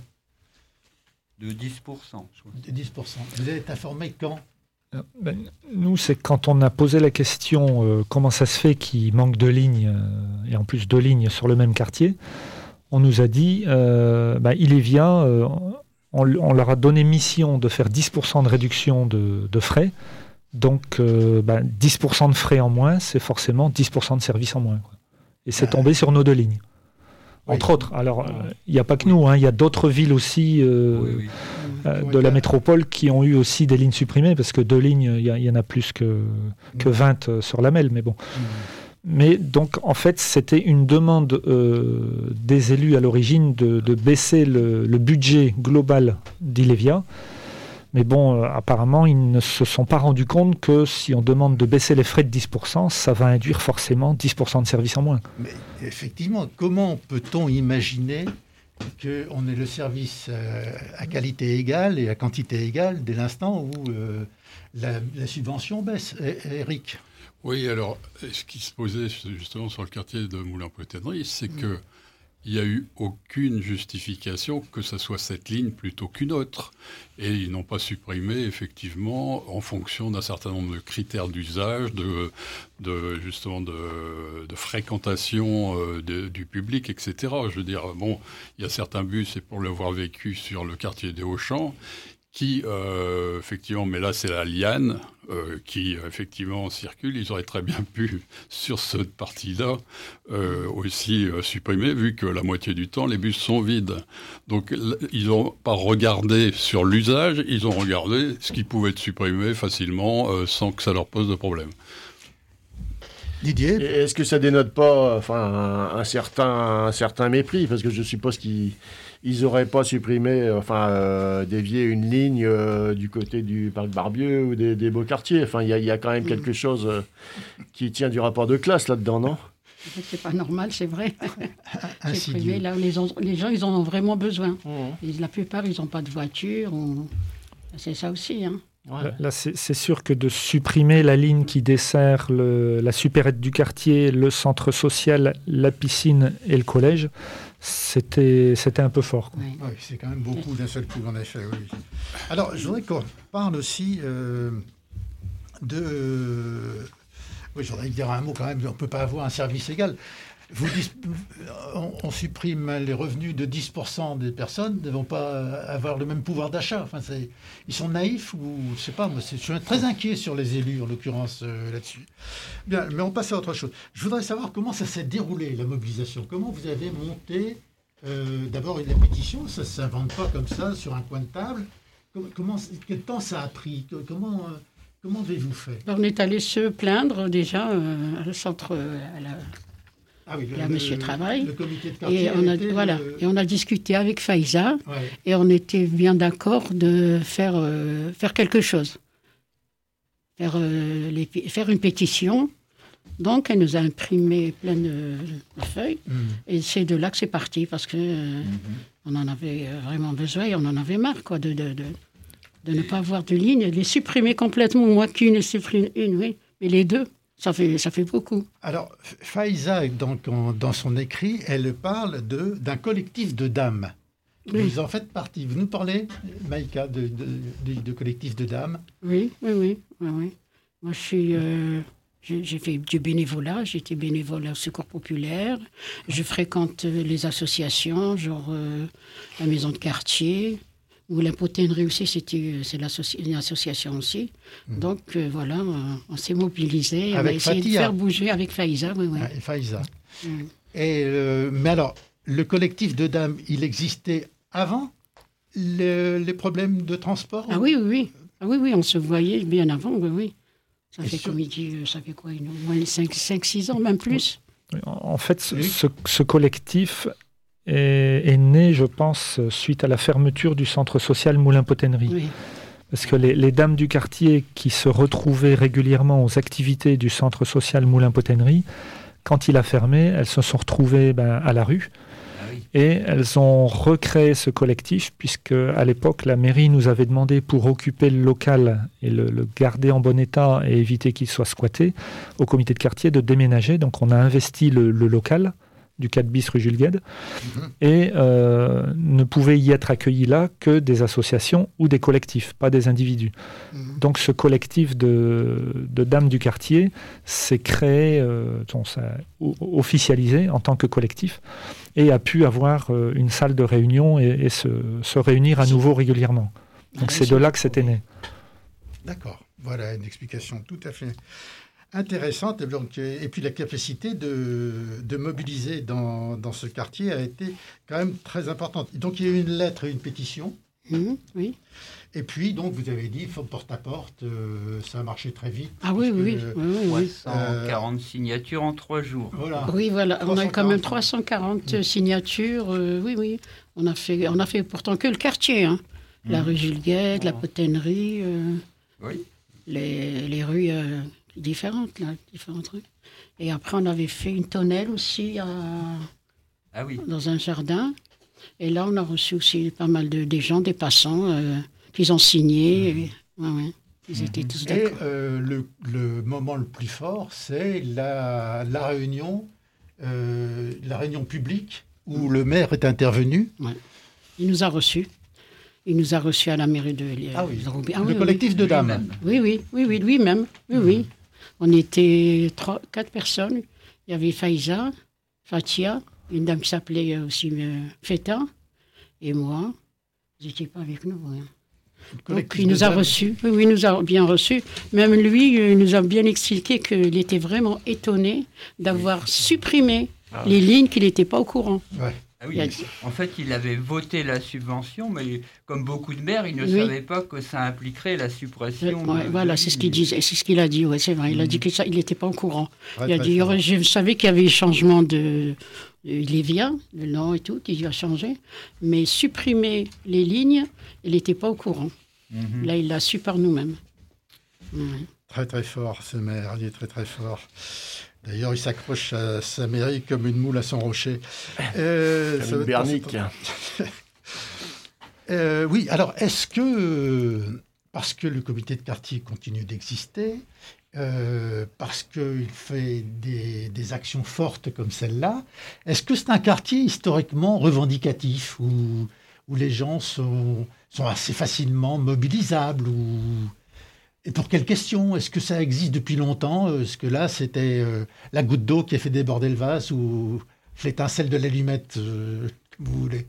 De dix pour cent, je crois. De dix pour cent. Vous avez été informé quand? Ben, nous, c'est quand on a posé la question euh, comment ça se fait qu'il manque de lignes, euh, et en plus deux lignes sur le même quartier, on nous a dit, euh, ben, Ilévia, euh, on, on leur a donné mission de faire dix pour cent de réduction de, de frais, donc euh, ben, dix pour cent de frais en moins, c'est forcément dix pour cent de services en moins, quoi. Et c'est tombé sur nos deux lignes. Entre oui. autres. Alors, il n'y a pas que nous, il hein, y a d'autres villes aussi euh, oui, oui. Euh, de la métropole qui ont eu aussi des lignes supprimées, parce que deux lignes, il y, y en a plus que, que vingt sur la Melle, mais bon. Mmh. Mais donc, en fait, c'était une demande euh, des élus à l'origine de, de baisser le, le budget global d'Ilevia. Mais bon, euh, apparemment, ils ne se sont pas rendus compte que si on demande de baisser les frais de dix pour cent, ça va induire forcément dix pour cent de services en moins. Mais effectivement, comment peut-on imaginer qu'on ait le service euh, à qualité égale et à quantité égale dès l'instant où euh, la, la subvention baisse, Eric ? Oui, alors, ce qui se posait justement sur le quartier de Moulins-Poitevin, c'est mmh. que il n'y a eu aucune justification que ce soit cette ligne plutôt qu'une autre. Et ils n'ont pas supprimé, effectivement, en fonction d'un certain nombre de critères d'usage, de, de, justement de, de fréquentation euh, de, du public, et cetera. Je veux dire, bon, il y a certains bus, et pour l'avoir vécu sur le quartier des Auchamps, qui, euh, effectivement, mais là, c'est la liane euh, qui, effectivement, circule. Ils auraient très bien pu, sur cette partie-là, euh, aussi euh, supprimer, vu que la moitié du temps, les bus sont vides. Donc, l- ils n'ont pas regardé sur l'usage, ils ont regardé ce qui pouvait être supprimé facilement, euh, sans que ça leur pose de problème. Didier ? Et est-ce que ça dénote pas enfin, un, un, certain, un certain mépris ? Parce que je suppose qu'ils ils n'auraient pas supprimé, enfin, euh, dévié une ligne euh, du côté du parc Barbieux ou des, des beaux quartiers. Enfin, il y, y a quand même quelque chose euh, qui tient du rapport de classe là-dedans, non ? C'est pas normal, c'est vrai. Supprimer là où les, les gens, ils en ont vraiment besoin. Mmh. Et la plupart, ils n'ont pas de voiture. On... C'est ça aussi, hein. Ouais. Là, c'est, c'est sûr que de supprimer la ligne qui dessert le, la supérette du quartier, le centre social, la piscine et le collège, c'était, c'était un peu fort. Quoi. Oui. Oui, c'est quand même beaucoup d'un seul coup, en effet. Oui. Alors, je voudrais qu'on parle aussi euh, de... Euh, oui, je voudrais dire un mot quand même, on ne peut pas avoir un service égal. Vous dis, on, on supprime les revenus de dix pour cent des personnes ne vont pas avoir le même pouvoir d'achat. Enfin, c'est, ils sont naïfs ou je sais pas. Moi, c'est, je suis très inquiet sur les élus en l'occurrence euh, là-dessus. Bien, mais on passe à autre chose. Je voudrais savoir comment ça s'est déroulé la mobilisation. Comment vous avez monté euh, d'abord la pétition. Ça ne s'invente pas comme ça sur un coin de table. Comment, comment quel temps ça a pris? Comment euh, comment avez-vous fait? On est allé se plaindre déjà euh, à le centre euh, à la Ah oui, le, là, Monsieur Travail. Le comité de quartier. Et on a, voilà, le... et on a discuté avec Faïza, ouais. Et on était bien d'accord de faire, euh, faire quelque chose. Faire, euh, les, faire une pétition. Donc, elle nous a imprimé plein de, de feuilles. Mm. Et c'est de là que c'est parti, parce qu'on euh, mm-hmm. en avait vraiment besoin et on en avait marre quoi, de, de, de, de ne pas avoir de ligne, de les supprimer complètement. Moi qu'une et supprime une, oui, mais les deux. Ça fait, ça fait beaucoup. Alors, Faïza, donc, en, dans son écrit, elle parle de, d'un collectif de dames. Oui. Vous en faites partie. Vous nous parlez, Maïka, de, de, de, de collectif de dames? Oui, oui, oui. oui, oui. Moi, je suis, euh, j'ai, j'ai fait du bénévolat. J'ai été bénévole au Secours populaire. Je fréquente les associations, genre euh, la maison de quartier. Ou la poténerie aussi, c'était, c'est une association aussi. Mmh. Donc euh, voilà, euh, on s'est mobilisés, on a essayé Fatia. de faire bouger avec Faïza. Oui, oui. Ah, et Faïza. Mmh. Et, euh, mais alors, le collectif de dames, il existait avant le, les problèmes de transport? Ah oui, oui, oui. Ah oui, oui, on se voyait bien avant, oui, oui. Ça et fait sur... comme il dit, ça fait quoi, au moins cinq six ans, même plus. En fait, ce, oui. ce, ce collectif... Est, est né, je pense, suite à la fermeture du centre social Moulins-Poténerie. Oui. Parce que les, les dames du quartier qui se retrouvaient régulièrement aux activités du centre social Moulins-Poténerie, quand il a fermé, elles se sont retrouvées ben, à la rue. Ah oui. Et elles ont recréé ce collectif, puisque à l'époque, la mairie nous avait demandé, pour occuper le local et le, le garder en bon état et éviter qu'il soit squatté, au comité de quartier de déménager. Donc on a investi le, le local du quatre bis rue Jules Guesde, mmh. et euh, ne pouvaient y être accueillis là que des associations ou des collectifs, pas des individus. Mmh. Donc ce collectif de, de dames du quartier s'est créé, euh, ça, officialisé en tant que collectif, et a pu avoir euh, une salle de réunion et, et se, se réunir à nouveau régulièrement. Donc ah, c'est de là que c'était né. D'accord, voilà une explication tout à fait intéressante. Et, donc, et puis la capacité de, de mobiliser dans, dans ce quartier a été quand même très importante. Donc il y a eu une lettre et une pétition. Mmh, oui. Et puis, donc, vous avez dit, il faut porte-à-porte, euh, ça a marché très vite. Ah oui, oui, euh, oui, oui, oui. trois cent quarante euh, signatures en trois jours. Voilà. Oui, voilà, on a quand même trois cent quarante mmh. signatures. Euh, oui, oui. On a, fait, on a fait pourtant que le quartier. Hein. Mmh. La rue Jules-Guesde, oh. la Potennerie, euh, oui. les, les rues euh, différentes, là, différentes rues. Et après, on avait fait une tonnelle aussi à, ah oui. dans un jardin. Et là, on a reçu aussi pas mal de des gens, des passants, euh, qui ont signé. Mmh. Et, ouais, ouais, ils étaient mmh. tous d'accord. Et euh, le, le moment le plus fort, c'est la, la réunion, euh, la réunion publique où mmh. le maire est intervenu. Ouais. Il nous a reçus. Il nous a reçus à la mairie de Ah oui, Roubaix. Ah, le oui, collectif oui. de dames. Oui, oui, oui, oui, lui-même. Oui, mmh. oui. On était trois, quatre personnes. Il y avait Faïza, Fatia, une dame qui s'appelait aussi euh, Feta, et moi. Ils n'étaient pas avec nous. Hein. Donc, il nous a reçus. Oui, oui, il nous a bien reçus. Même lui, il nous a bien expliqué qu'il était vraiment étonné d'avoir oui. supprimé ah. les lignes qu'il n'était pas au courant. Ouais. Ah oui, en fait, il avait voté la subvention, mais comme beaucoup de maires, il ne oui. savait pas que ça impliquerait la suppression. Ouais, de, voilà, de c'est ce qu'il disait, c'est ce qu'il a dit. Ouais, c'est vrai. Il mmh. a dit que ça, il n'était pas au courant. Ouais, il a dit, aurait, je savais qu'il y avait changement de, de Lévia, le nom et tout, il a changé, mais supprimer les lignes, il n'était pas au courant. Mmh. Là, il l'a su par nous-mêmes. Ouais. Très très fort, ce maire. Il est très très fort. D'ailleurs, il s'accroche à sa mairie comme une moule à son rocher. Euh, comme une bernique. euh, oui, alors, est-ce que, parce que le comité de quartier continue d'exister, euh, parce qu'il fait des, des actions fortes comme celle-là, est-ce que c'est un quartier historiquement revendicatif, où, où les gens sont, sont assez facilement mobilisables ou... Et pour quelle question? Est-ce que ça existe depuis longtemps? Est-ce que là, c'était euh, la goutte d'eau qui a fait déborder le vase ou l'étincelle de l'allumette, euh, comme vous voulez?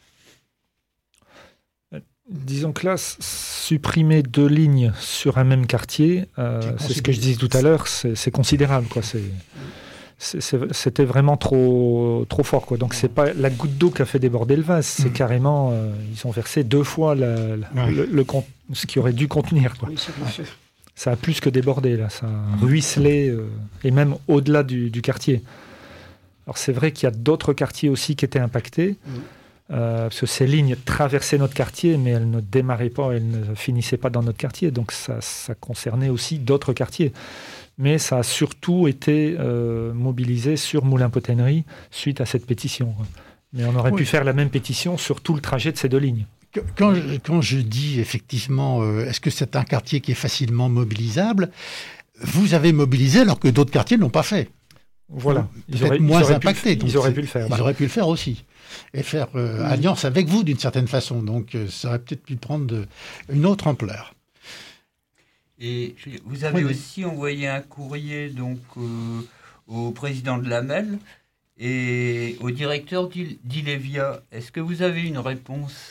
Disons que là, supprimer deux lignes sur un même quartier, euh, c'est ce que je disais tout à l'heure, c'est, c'est considérable, quoi. C'est... C'est, c'est, c'était vraiment trop, trop fort, quoi. Donc c'est pas la goutte d'eau qui a fait déborder le vase, c'est mmh. carrément euh, ils ont versé deux fois la, la, ouais. le, le, le, ce qui aurait dû contenir, quoi. Oui, ça a plus que débordé là, ça a ruisselé euh, et même au-delà du, du quartier. Alors c'est vrai qu'il y a d'autres quartiers aussi qui étaient impactés, mmh. euh, parce que ces lignes traversaient notre quartier, mais elles ne démarraient pas, elles ne finissaient pas dans notre quartier, donc ça, ça concernait aussi d'autres quartiers. Mais ça a surtout été euh, mobilisé sur Moulins-Potennerie suite à cette pétition. Mais on aurait oui. pu faire la même pétition sur tout le trajet de ces deux lignes. Quand je, quand je dis effectivement, euh, est-ce que c'est un quartier qui est facilement mobilisable? Vous avez mobilisé alors que d'autres quartiers ne l'ont pas fait. Voilà. Ils auraient, moins ils impactés. Pu, ils auraient pu le faire. Ils bah. auraient pu le faire aussi. Et faire euh, mmh. alliance avec vous d'une certaine façon. Donc euh, ça aurait peut-être pu prendre de, une autre ampleur. Et vous avez oui, aussi oui. envoyé un courrier donc, euh, au président de l'A M E L et au directeur d'Ilevia. Est-ce que vous avez une réponse?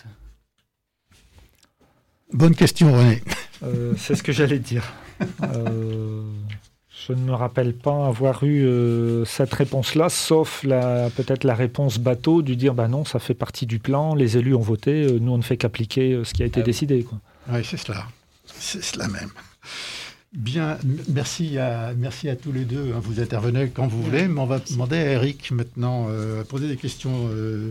Bonne question, René. Euh, c'est ce que j'allais dire. Euh, je ne me rappelle pas avoir eu euh, cette réponse-là, sauf la, peut-être la réponse bateau du dire bah non, ça fait partie du plan, les élus ont voté, nous on ne fait qu'appliquer euh, ce qui a été ah, décidé. Quoi. Oui, c'est cela. C'est cela même. Bien, merci à, merci à tous les deux. Vous intervenez quand vous voulez, mais on va demander à Eric maintenant euh, poser des questions. Euh...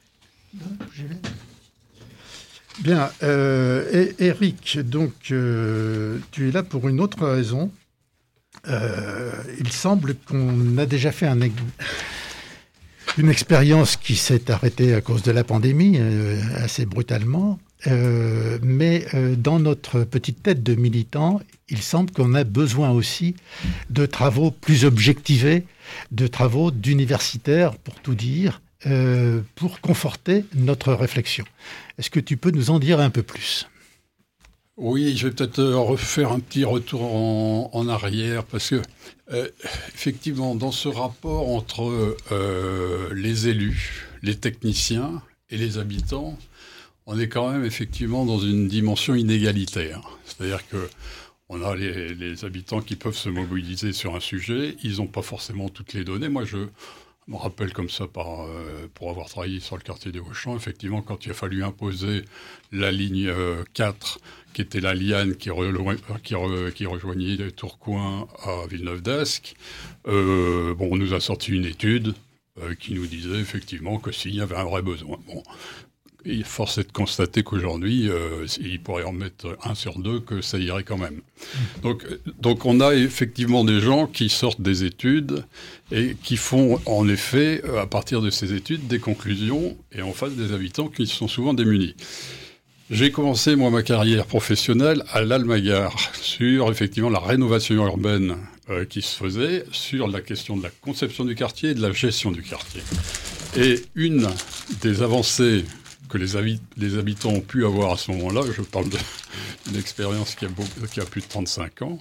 Bien, euh, Eric, donc euh, tu es là pour une autre raison. Euh, il semble qu'on a déjà fait un, une expérience qui s'est arrêtée à cause de la pandémie, euh, assez brutalement. Euh, mais euh, dans notre petite tête de militant, il semble qu'on a besoin aussi de travaux plus objectivés, de travaux d'universitaires, pour tout dire, euh, pour conforter notre réflexion. Est-ce que tu peux nous en dire un peu plus ? Oui, je vais peut-être refaire un petit retour en, en arrière, parce que, euh, effectivement, dans ce rapport entre euh, les élus, les techniciens et les habitants, on est quand même effectivement dans une dimension inégalitaire. C'est-à-dire que On a les, les habitants qui peuvent se mobiliser sur un sujet. Ils n'ont pas forcément toutes les données. Moi, je me rappelle comme ça, par, euh, pour avoir travaillé sur le quartier des Auchamps, effectivement, quand il a fallu imposer la ligne euh, quatre, qui était la liane qui, relo- qui, re- qui rejoignait Tourcoing à Villeneuve-d'Ascq, euh, bon, on nous a sorti une étude euh, qui nous disait effectivement que s'il y avait un vrai besoin. Bon. Et force est de constater qu'aujourd'hui, euh, il pourrait en mettre un sur deux, que ça irait quand même. Donc, donc on a effectivement des gens qui sortent des études et qui font en effet, à partir de ces études, des conclusions, et en face des habitants qui sont souvent démunis. J'ai commencé, moi, ma carrière professionnelle à l'Almagar, sur effectivement la rénovation urbaine euh, qui se faisait, sur la question de la conception du quartier et de la gestion du quartier. Et une des avancées que les, habi- les habitants ont pu avoir à ce moment-là, je parle de, d'une expérience qui a, beaucoup, qui a plus de trente-cinq ans,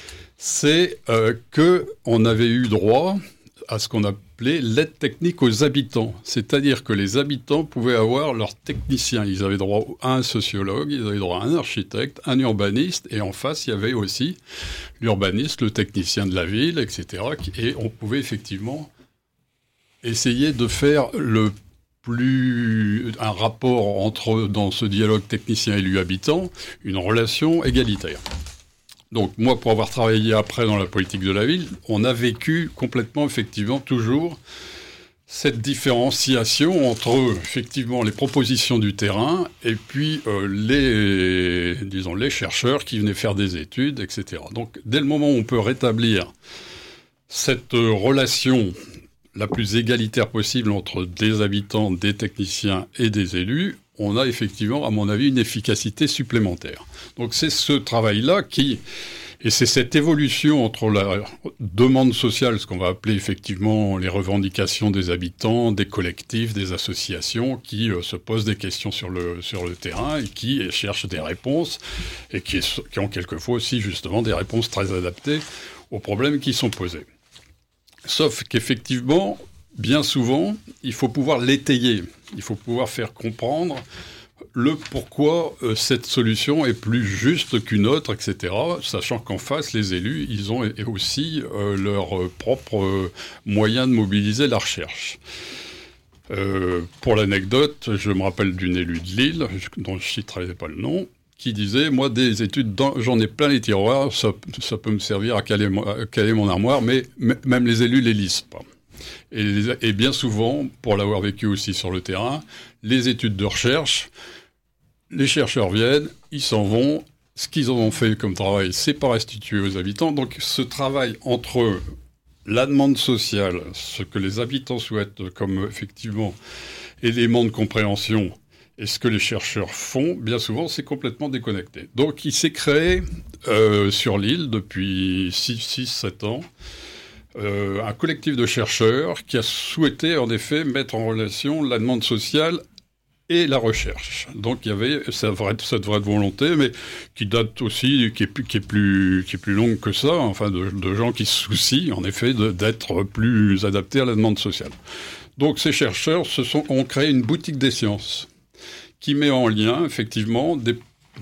c'est euh, qu'on avait eu droit à ce qu'on appelait l'aide technique aux habitants. C'est-à-dire que les habitants pouvaient avoir leurs techniciens. Ils avaient droit à un sociologue, ils avaient droit à un architecte, un urbaniste, et en face, il y avait aussi l'urbaniste, le technicien de la ville, et cetera. Et on pouvait effectivement essayer de faire le plus un rapport entre, dans ce dialogue technicien élu habitant, une relation égalitaire. Donc moi, pour avoir travaillé après dans la politique de la ville, on a vécu complètement, effectivement, toujours cette différenciation entre, effectivement, les propositions du terrain et puis euh, les, disons, les chercheurs qui venaient faire des études, et cetera. Donc dès le moment où on peut rétablir cette euh, relation la plus égalitaire possible entre des habitants, des techniciens et des élus, on a effectivement, à mon avis, une efficacité supplémentaire. Donc c'est ce travail-là qui... Et c'est cette évolution entre la demande sociale, ce qu'on va appeler effectivement les revendications des habitants, des collectifs, des associations, qui euh, se posent des questions sur le, sur le terrain et qui cherchent des réponses, et qui, qui ont quelquefois aussi justement des réponses très adaptées aux problèmes qui sont posés. Sauf qu'effectivement, bien souvent, il faut pouvoir l'étayer. Il faut pouvoir faire comprendre le pourquoi euh, cette solution est plus juste qu'une autre, et cetera. Sachant qu'en face, les élus, ils ont aussi euh, leurs euh, propres euh, moyens de mobiliser la recherche. Euh, pour l'anecdote, je me rappelle d'une élue de Lille, dont je ne citerai pas le nom, qui disait, moi, des études, dans, j'en ai plein les tiroirs, ça, ça peut me servir à caler, à caler mon armoire, mais m- même les élus ne les lisent pas. Et, les, et bien souvent, pour l'avoir vécu aussi sur le terrain, les études de recherche, les chercheurs viennent, ils s'en vont, ce qu'ils ont fait comme travail, c'est pas restitué aux habitants. Donc ce travail entre la demande sociale, ce que les habitants souhaitent comme effectivement élément de compréhension, et ce que les chercheurs font, bien souvent, c'est complètement déconnecté. Donc, il s'est créé euh, sur l'île depuis six sept ans euh, un collectif de chercheurs qui a souhaité, en effet, mettre en relation la demande sociale et la recherche. Donc, il y avait cette vraie, cette vraie volonté, mais qui date aussi, qui est plus, qui est plus, qui est plus longue que ça, enfin, de, de gens qui se soucient, en effet, de, d'être plus adaptés à la demande sociale. Donc, ces chercheurs se sont, ont créé une boutique des sciences qui met en lien, effectivement, des,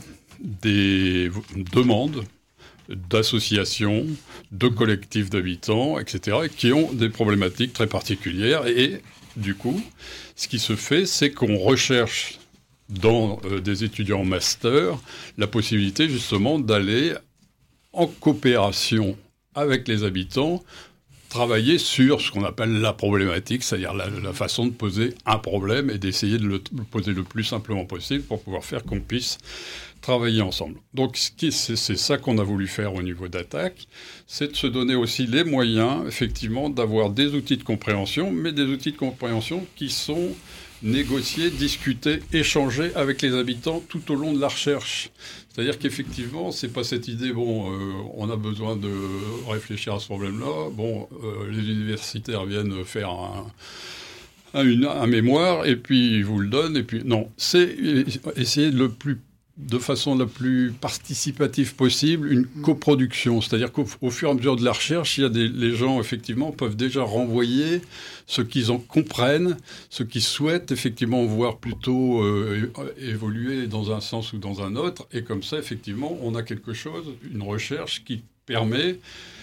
des demandes d'associations, de collectifs d'habitants, et cetera, qui ont des problématiques très particulières. Et, du coup, ce qui se fait, c'est qu'on recherche dans euh, des étudiants en master la possibilité, justement, d'aller en coopération avec les habitants, travailler sur ce qu'on appelle la problématique, c'est-à-dire la, la façon de poser un problème et d'essayer de le poser le plus simplement possible pour pouvoir faire qu'on puisse travailler ensemble. Donc c'est, c'est ça qu'on a voulu faire au niveau d'Attaque, c'est de se donner aussi les moyens, effectivement, d'avoir des outils de compréhension, mais des outils de compréhension qui sont négocier, discuter, échanger avec les habitants tout au long de la recherche. C'est-à-dire qu'effectivement, c'est pas cette idée, bon, euh, on a besoin de réfléchir à ce problème-là, bon, euh, les universitaires viennent faire un, un, une, un mémoire, et puis ils vous le donnent, et puis non, c'est essayer de le plus de façon la plus participative possible une coproduction. C'est-à-dire qu'au au fur et à mesure de la recherche, il y a des, les gens, effectivement, peuvent déjà renvoyer ce qu'ils en comprennent, ce qu'ils souhaitent, effectivement, voir plutôt euh, évoluer dans un sens ou dans un autre. Et comme ça, effectivement, on a quelque chose, une recherche qui permet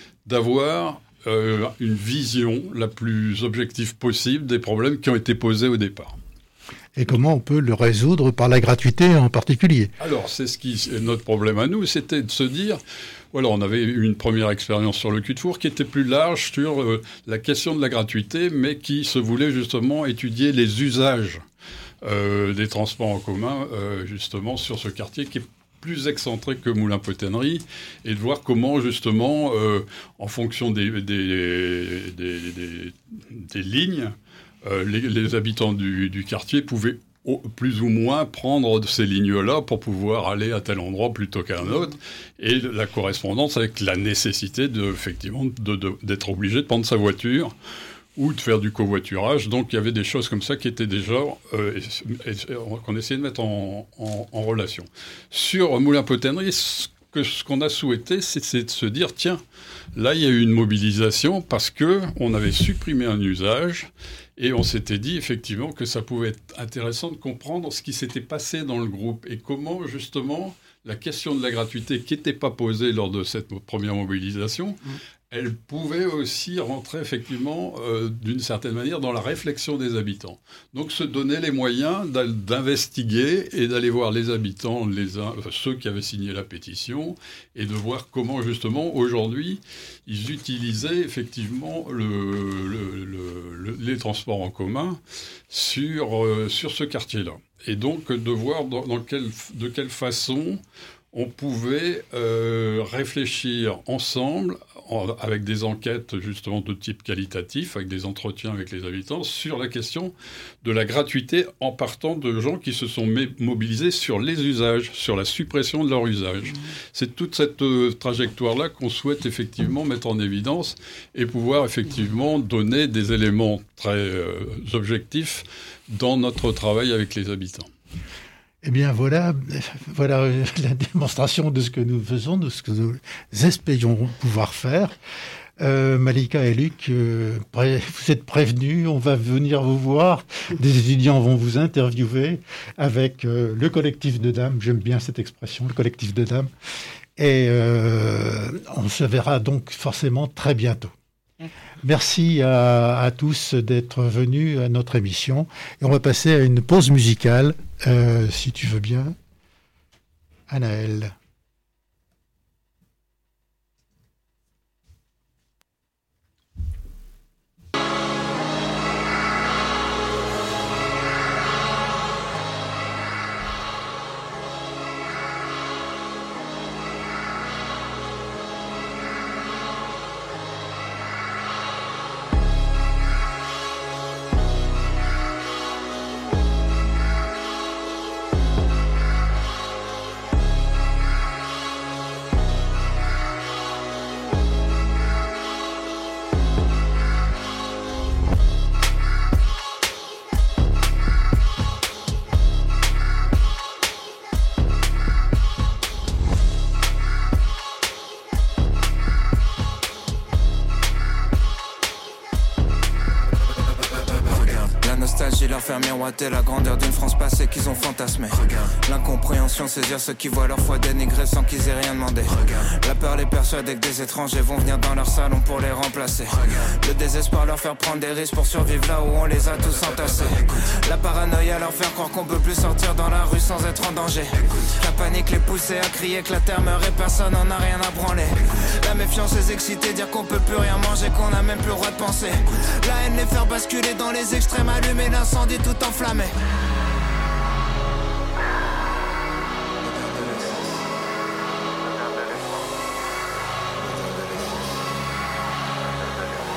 d'avoir euh, une vision la plus objective possible des problèmes qui ont été posés au départ. Et comment on peut le résoudre par la gratuité en particulier? Alors, c'est ce qui est notre problème à nous, c'était de se dire, voilà, on avait eu une première expérience sur le cul de four qui était plus large sur euh, la question de la gratuité, mais qui se voulait justement étudier les usages euh, des transports en commun, euh, justement, sur ce quartier qui est plus excentré que Moulins-Potannery, et de voir comment, justement, euh, en fonction des, des, des, des, des, des lignes, Euh, les, les habitants du, du quartier pouvaient au, plus ou moins prendre ces lignes-là pour pouvoir aller à tel endroit plutôt qu'à un autre, et la correspondance avec la nécessité de, effectivement, de, de, d'être obligé de prendre sa voiture ou de faire du covoiturage. Donc il y avait des choses comme ça qui étaient déjà euh, et, et, qu'on essayait de mettre en, en, en relation. Sur Moulins-Potannery, ce, que, ce qu'on a souhaité, c'est, c'est de se dire, tiens, là il y a eu une mobilisation parce qu'on avait supprimé un usage. Et on s'était dit effectivement que ça pouvait être intéressant de comprendre ce qui s'était passé dans le groupe et comment justement la question de la gratuité qui n'était pas posée lors de cette première mobilisation, mmh. elle pouvait aussi rentrer effectivement euh, d'une certaine manière dans la réflexion des habitants. Donc se donner les moyens d'investiguer et d'aller voir les habitants, les uns, enfin, ceux qui avaient signé la pétition, et de voir comment justement aujourd'hui ils utilisaient effectivement le, le, le, le, les transports en commun sur, euh, sur ce quartier-là. Et donc de voir dans, dans quelle, de quelle façon on pouvait euh, réfléchir ensemble, en, avec des enquêtes justement de type qualitatif, avec des entretiens avec les habitants, sur la question de la gratuité en partant de gens qui se sont mobilisés sur les usages, sur la suppression de leur usage. Mmh. C'est toute cette euh, trajectoire-là qu'on souhaite effectivement mettre en évidence et pouvoir effectivement donner des éléments très euh, objectifs dans notre travail avec les habitants. Eh bien, voilà, voilà la démonstration de ce que nous faisons, de ce que nous espérons pouvoir faire. Euh, Malika et Luc, euh, pré- vous êtes prévenus, on va venir vous voir, des étudiants vont vous interviewer avec euh, le collectif de dames, j'aime bien cette expression, le collectif de dames, et euh, on se verra donc forcément très bientôt. Merci à, à tous d'être venus à notre émission. Et on va passer à une pause musicale, euh, si tu veux bien, Anaël. Leur faire miroiter la grandeur d'une France passée qu'ils ont fantasmée. L'incompréhension, saisir ceux qui voient leur foi dénigrée sans qu'ils aient rien demandé. Regarde. La peur les persuader que des étrangers vont venir dans leur salon pour les remplacer. Regarde. Le désespoir leur faire prendre des risques pour survivre là où on les a tous entassés. Écoute. La paranoïa leur faire croire qu'on peut plus sortir dans la rue sans être en danger. Écoute. La panique les pousser à crier que la terre meurt et personne n'en a rien à branler. Écoute. La méfiance les exciter, dire qu'on peut plus rien manger, qu'on a même plus le droit de penser. Écoute. La haine les faire basculer dans les extrêmes, allumer l'incendie tout enflammé.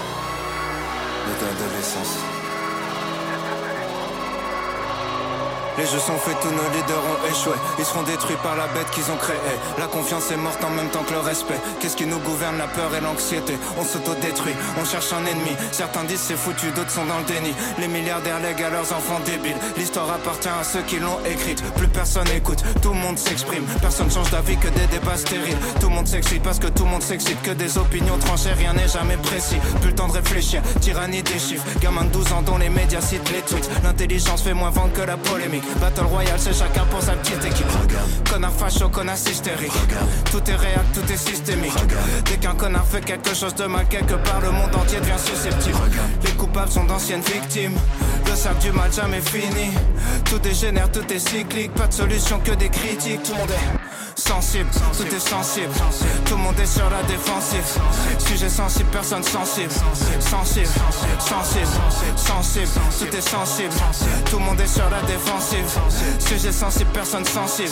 L'odeur de l'essence. Les jeux sont faits, tous nos leaders ont échoué. Ils seront détruits par la bête qu'ils ont créée. La confiance est morte en même temps que le respect. Qu'est-ce qui nous gouverne? La peur et l'anxiété. On s'auto-détruit, on cherche un ennemi. Certains disent c'est foutu, d'autres sont dans le déni. Les milliardaires lèguent à leurs enfants débiles. L'histoire appartient à ceux qui l'ont écrite. Plus personne écoute, tout le monde s'exprime. Personne change d'avis que des débats stériles. Tout le monde s'excite parce que tout le monde s'excite. Que des opinions tranchées, rien n'est jamais précis. Plus le temps de réfléchir, tyrannie des chiffres. Gamin de douze ans dont les médias citent les tweets. L'intelligence fait moins vendre que la polémique. Battle Royale, c'est chacun pour sa petite équipe. Regarde. Connard facho, connard hystérique. Regarde. Tout est réel, tout est systémique. Regarde. Dès qu'un connard fait quelque chose de mal quelque part, le monde entier devient susceptible. Regarde. Les coupables sont d'anciennes victimes. Le sac du mal jamais fini. Tout dégénère, tout est cyclique. Pas de solution que des critiques. Tout le monde est sensible, sensible. Tout est sensible. sensible. Tout le monde est sur la défensive. Sujet sensible, personne sensible. Sensible, sensible, sensible. Tout est sensible. Tout le monde est sur la défensive. Sujet sensible, personne sensible.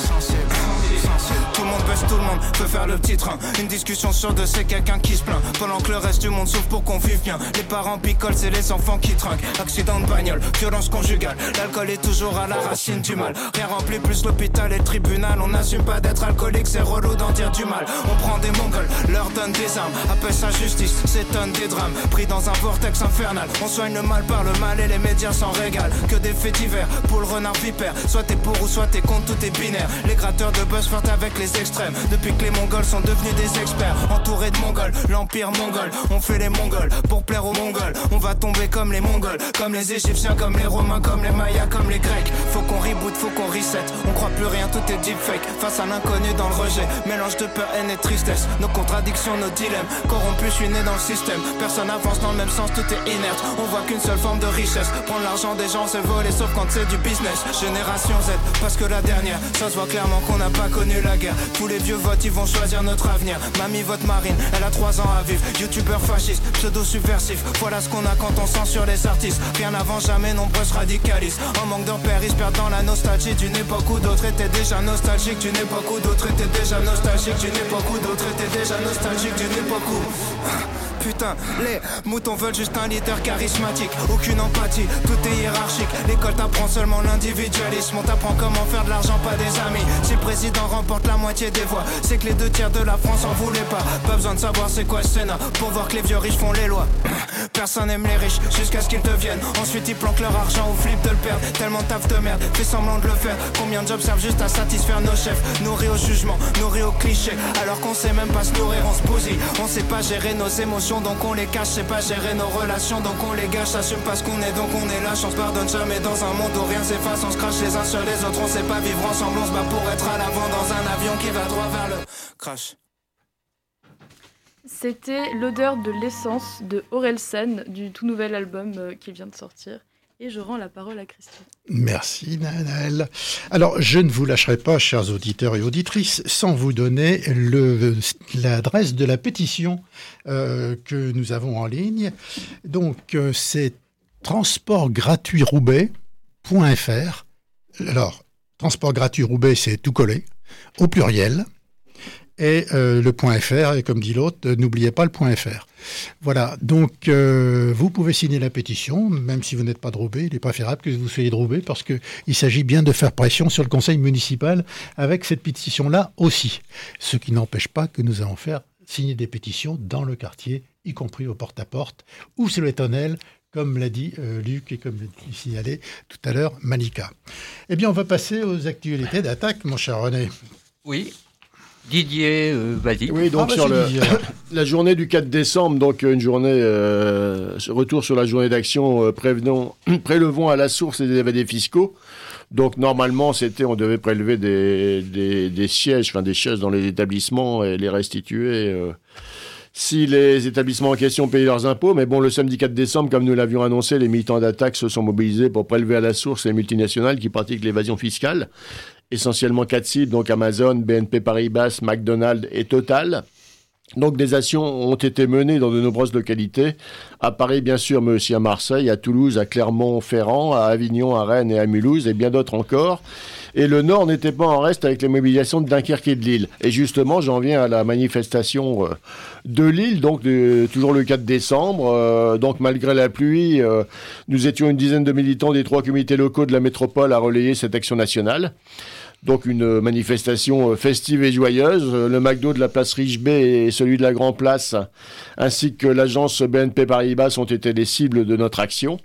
Tout le monde baisse, tout le monde peut faire le petit train. Une discussion sur deux, c'est quelqu'un qui se plaint. Pendant que le reste du monde souffre pour qu'on vive bien. Les parents picolent, c'est les enfants qui trinquent. Accident de bagnole, violence conjugale. L'alcool est toujours à la racine du mal. Rien remplit plus l'hôpital et le tribunal. On n'assume pas d'être alcoolique, c'est relou d'en dire du mal. On prend des mongols, leur donne des armes. Appelle ça justice, s'étonne des drames. Pris dans un vortex infernal. On soigne le mal par le mal et les médias s'en régalent. Que des faits divers pour le renard vipère. Soit t'es pour ou soit t'es contre, tout est binaire. Les gratteurs de buzz flirtent avec les extrêmes. Depuis que les mongols sont devenus des experts. Entourés de mongols, l'empire mongol. On fait les mongols pour plaire aux mongols. On va tomber comme les mongols, comme les égyptiens, comme les romains, comme les mayas, comme les grecs. Faut qu'on reboot, faut qu'on reset. On croit plus rien, tout est deepfake. Face à l'inconnu dans le rejet. Mélange de peur, haine et tristesse. Nos contradictions, nos dilemmes. Corrompus, je suis né dans le système. Personne avance dans le même sens, tout est inerte. On voit qu'une seule forme de richesse. Prendre l'argent des gens, c'est voler, sauf quand c'est du business. Génération Z, parce que la dernière, ça se voit clairement qu'on n'a pas connu la guerre. Tous les vieux votent, ils vont choisir notre avenir. Mamie vote Marine, elle a trois ans à vivre. Youtubeur fasciste, pseudo-subversif. Voilà ce qu'on a quand on censure les artistes. Rien n'avant jamais, nombreux se radicalisent. En manque de repères, ils se perdent dans la nostalgie d'une époque où d'autres étaient déjà nostalgiques. D'une époque où d'autres étaient déjà nostalgiques. D'une époque où d'autres étaient déjà nostalgiques. D'une époque où... Putain, les moutons veulent juste un leader charismatique. Aucune empathie, tout est hiérarchique. L'école t'apprend seulement l'individualisme. On t'apprend comment faire de l'argent, pas des amis. Si le président remporte la moitié des voix, c'est que les deux tiers de la France en voulaient pas. Pas besoin de savoir c'est quoi le Sénat pour voir que les vieux riches font les lois. Personne aime les riches jusqu'à ce qu'ils deviennent. Ensuite ils planquent leur argent ou flippent de le perdre. Tellement taf de merde, fait semblant de le faire. Combien de jobs servent juste à satisfaire nos chefs. Nourris au jugement, nourris au cliché. Alors qu'on sait même pas se nourrir, on se bousille. On sait pas gérer nos émotions, donc on les cache. C'est pas gérer nos relations, donc on les gâche. Assume pas ce qu'on est, donc on est lâche. On se pardonne jamais dans un monde où rien s'efface. On se crache les uns sur les autres, on sait pas vivre ensemble. On se bat pour être à l'avant dans un avion qui va droit vers le crash. C'était L'odeur de l'essence de Orelsan du tout nouvel album euh, qui vient de sortir. Et je rends la parole à Christian. Merci Naël. Alors, je ne vous lâcherai pas, chers auditeurs et auditrices, sans vous donner le, l'adresse de la pétition euh, que nous avons en ligne. Donc, euh, c'est transport gratuit roubaix point f r. Alors, transport gratuit Roubaix, c'est tout collé, au pluriel. Et euh, le point .fr, et comme dit l'autre, euh, n'oubliez pas le point .fr. Voilà, donc euh, vous pouvez signer la pétition, même si vous n'êtes pas de Roubaix, il est préférable que vous soyez de Roubaix, parce qu'il s'agit bien de faire pression sur le conseil municipal avec cette pétition-là aussi. Ce qui n'empêche pas que nous allons faire signer des pétitions dans le quartier, y compris au porte-à-porte, ou sur les tonnelles, comme l'a dit euh, Luc et comme l'a signalé tout à l'heure Malika. Eh bien, on va passer aux actualités d'attaque, mon cher René. Oui. Didier, euh, vas-y. Oui, donc ah, sur le, la journée du quatre décembre, donc une journée, euh, retour sur la journée d'action, euh, prévenons, prélevons à la source les évadés fiscaux. Donc normalement, c'était, on devait prélever des, des, des sièges, enfin des sièges dans les établissements et les restituer euh, si les établissements en question payaient leurs impôts. Mais bon, le samedi quatre décembre, comme nous l'avions annoncé, les militants d'attaque se sont mobilisés pour prélever à la source les multinationales qui pratiquent l'évasion fiscale. Essentiellement quatre cibles, donc Amazon, B N P Paribas, McDonald's et Total. Donc des actions ont été menées dans de nombreuses localités, à Paris bien sûr, mais aussi à Marseille, à Toulouse, à Clermont-Ferrand, à Avignon, à Rennes et à Mulhouse, et bien d'autres encore. Et le Nord n'était pas en reste avec les mobilisations de Dunkerque et de Lille. Et justement, j'en viens à la manifestation de Lille, donc de, toujours le quatre décembre. Euh, donc malgré la pluie, euh, nous étions une dizaine de militants des trois comités locaux de la métropole à relayer cette action nationale. Donc une manifestation festive et joyeuse. Le McDo de la place Riche-Bay et celui de la Grand Place, ainsi que l'agence B N P Paribas ont été les cibles de notre action.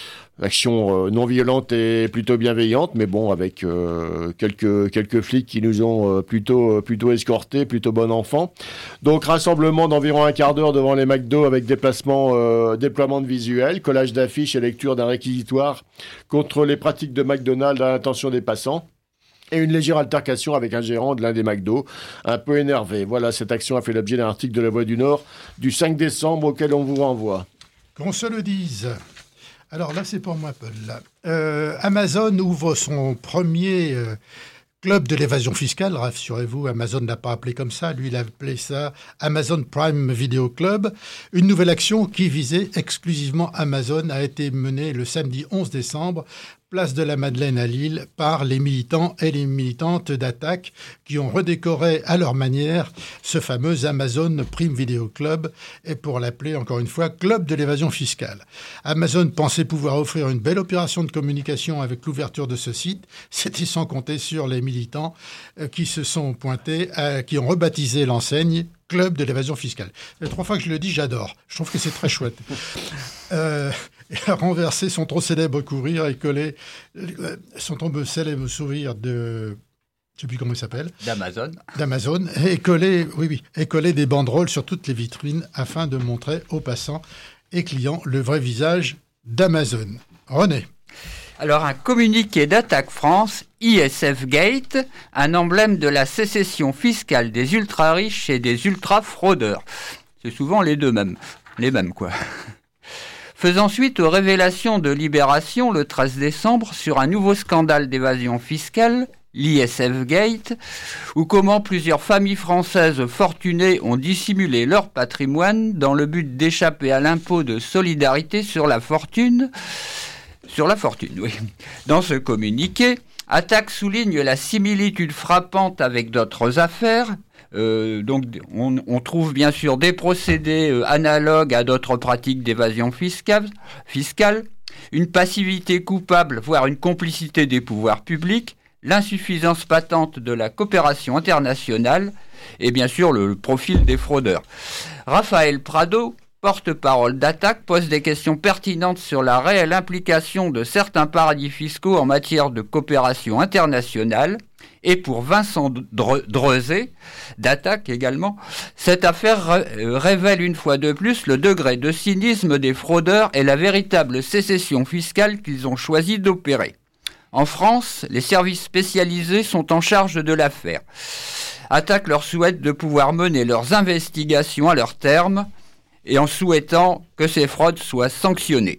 Action non violente et plutôt bienveillante, mais bon, avec euh, quelques, quelques flics qui nous ont euh, plutôt, plutôt escortés, plutôt bon enfant. Donc rassemblement d'environ un quart d'heure devant les McDo avec déplacement, euh, déploiement de visuels, collage d'affiches et lecture d'un réquisitoire contre les pratiques de McDonald's à l'intention des passants. Et une légère altercation avec un gérant de l'un des McDo, un peu énervé. Voilà, cette action a fait l'objet d'un article de La Voix du Nord du cinq décembre auquel on vous renvoie. Qu'on se le dise. Alors là, c'est pour moi, Paul. Euh, Amazon ouvre son premier euh, club de l'évasion fiscale. Rassurez-vous, Amazon ne l'a pas appelé comme ça. Lui, il a appelé ça Amazon Prime Video Club. Une nouvelle action qui visait exclusivement Amazon a été menée le samedi onze décembre, place de la Madeleine à Lille, par les militants et les militantes d'Attaque qui ont redécoré à leur manière ce fameux Amazon Prime Video Club, et pour l'appeler encore une fois Club de l'évasion fiscale. Amazon pensait pouvoir offrir une belle opération de communication avec l'ouverture de ce site. C'était sans compter sur les militants qui se sont pointés, à, qui ont rebaptisé l'enseigne Club de l'évasion fiscale. Les trois fois que je le dis, j'adore. Je trouve que c'est très chouette. Euh, et a renversé son trop célèbre courrier et collé son trop célèbre sourire de... Je ne sais plus comment il s'appelle. D'Amazon. D'Amazon. Et collé, oui, oui, et collé des banderoles sur toutes les vitrines afin de montrer aux passants et clients le vrai visage d'Amazon. René. Alors, un communiqué d'Attaque France, I S F Gate, un emblème de la sécession fiscale des ultra-riches et des ultra-fraudeurs. C'est souvent les deux mêmes. Les mêmes, quoi. Faisant suite aux révélations de Libération le treize décembre sur un nouveau scandale d'évasion fiscale, l'I S F Gate, où comment plusieurs familles françaises fortunées ont dissimulé leur patrimoine dans le but d'échapper à l'impôt de solidarité sur la fortune, Sur la fortune, oui. Dans ce communiqué, Attaque souligne la similitude frappante avec d'autres affaires. Euh, donc, on, on trouve bien sûr des procédés euh, analogues à d'autres pratiques d'évasion fiscale, fiscale, une passivité coupable, voire une complicité des pouvoirs publics, l'insuffisance patente de la coopération internationale et bien sûr le, le profil des fraudeurs. Raphaël Prado, porte-parole d'Attaque, pose des questions pertinentes sur la réelle implication de certains paradis fiscaux en matière de coopération internationale. Et pour Vincent Drezé, d'Attaque également, cette affaire révèle une fois de plus le degré de cynisme des fraudeurs et la véritable sécession fiscale qu'ils ont choisi d'opérer. En France, les services spécialisés sont en charge de l'affaire. Attaque leur souhaite de pouvoir mener leurs investigations à leur terme, et en souhaitant que ces fraudes soient sanctionnées.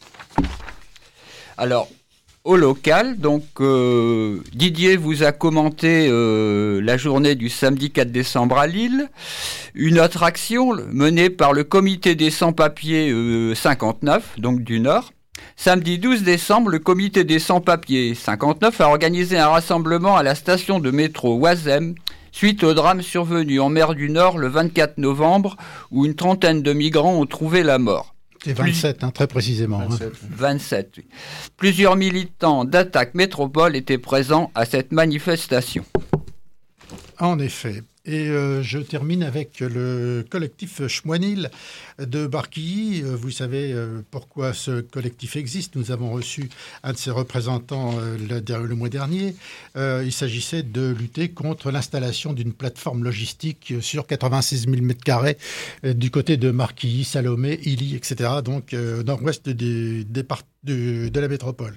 Alors, au local, donc euh, Didier vous a commenté euh, la journée du samedi quatre décembre à Lille, une autre action menée par le comité des sans-papiers euh, cinquante-neuf, donc du Nord. Samedi douze décembre, le comité des sans-papiers cinquante-neuf a organisé un rassemblement à la station de métro Oisem, suite au drame survenu en mer du Nord le vingt-quatre novembre, où une trentaine de migrants ont trouvé la mort. C'est vingt-sept, hein, très précisément. vingt-sept, hein. vingt-sept, oui. Plusieurs militants d'Attaque Métropole étaient présents à cette manifestation. En effet. Et euh, je termine avec le collectif Schmoinil de Barquilly. Vous savez euh, pourquoi ce collectif existe. Nous avons reçu un de ses représentants euh, le, le mois dernier. Euh, il s'agissait de lutter contre l'installation d'une plateforme logistique sur quatre-vingt-seize mille mètres carrés euh, du côté de Marquilly, Salomé, Illy, et cetera. Donc euh, nord-ouest du départ de, de la métropole.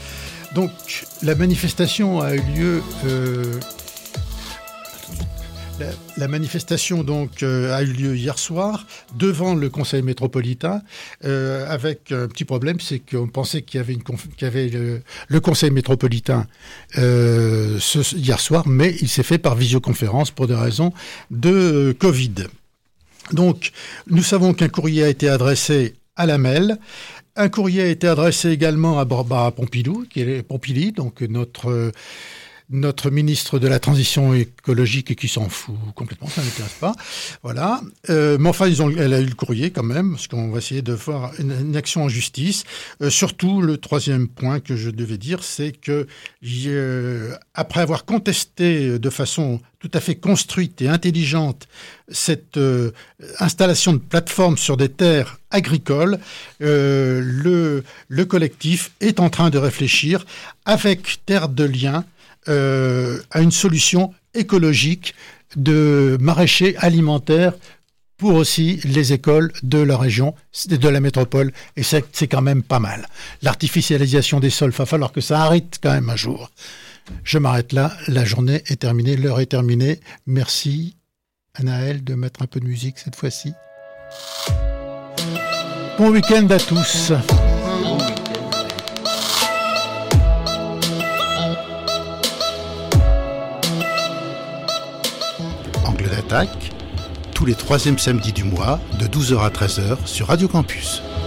Donc la manifestation a eu lieu... Euh, La, la manifestation donc euh, a eu lieu hier soir devant le Conseil métropolitain euh, avec un petit problème, c'est qu'on pensait qu'il y avait, une conf... qu'il y avait le, le Conseil métropolitain euh, ce, hier soir, mais il s'est fait par visioconférence pour des raisons de euh, Covid. Donc nous savons qu'un courrier a été adressé à la M E L. Un courrier a été adressé également à Barbara Pompidou, qui est Pompili, donc notre... Euh, notre ministre de la Transition écologique et qui s'en fout complètement, ça ne l'intéresse pas. Voilà. Euh, mais enfin, ils ont, elle a eu le courrier quand même, parce qu'on va essayer de faire une, une action en justice. Euh, surtout, le troisième point que je devais dire, c'est que euh, après avoir contesté de façon tout à fait construite et intelligente cette euh, installation de plateformes sur des terres agricoles, euh, le, le collectif est en train de réfléchir avec Terre de Liens Euh, à une solution écologique de maraîchers alimentaires pour aussi les écoles de la région, de la métropole, et c'est, c'est quand même pas mal. L'artificialisation des sols, il va falloir que ça arrête quand même un jour. Je m'arrête là, la journée est terminée, l'heure est terminée. Merci Anaël de mettre un peu de musique cette fois-ci. Bon week-end à tous. Angle d'attaque, tous les troisièmes samedis du mois, de douze heures à treize heures sur Radio Campus.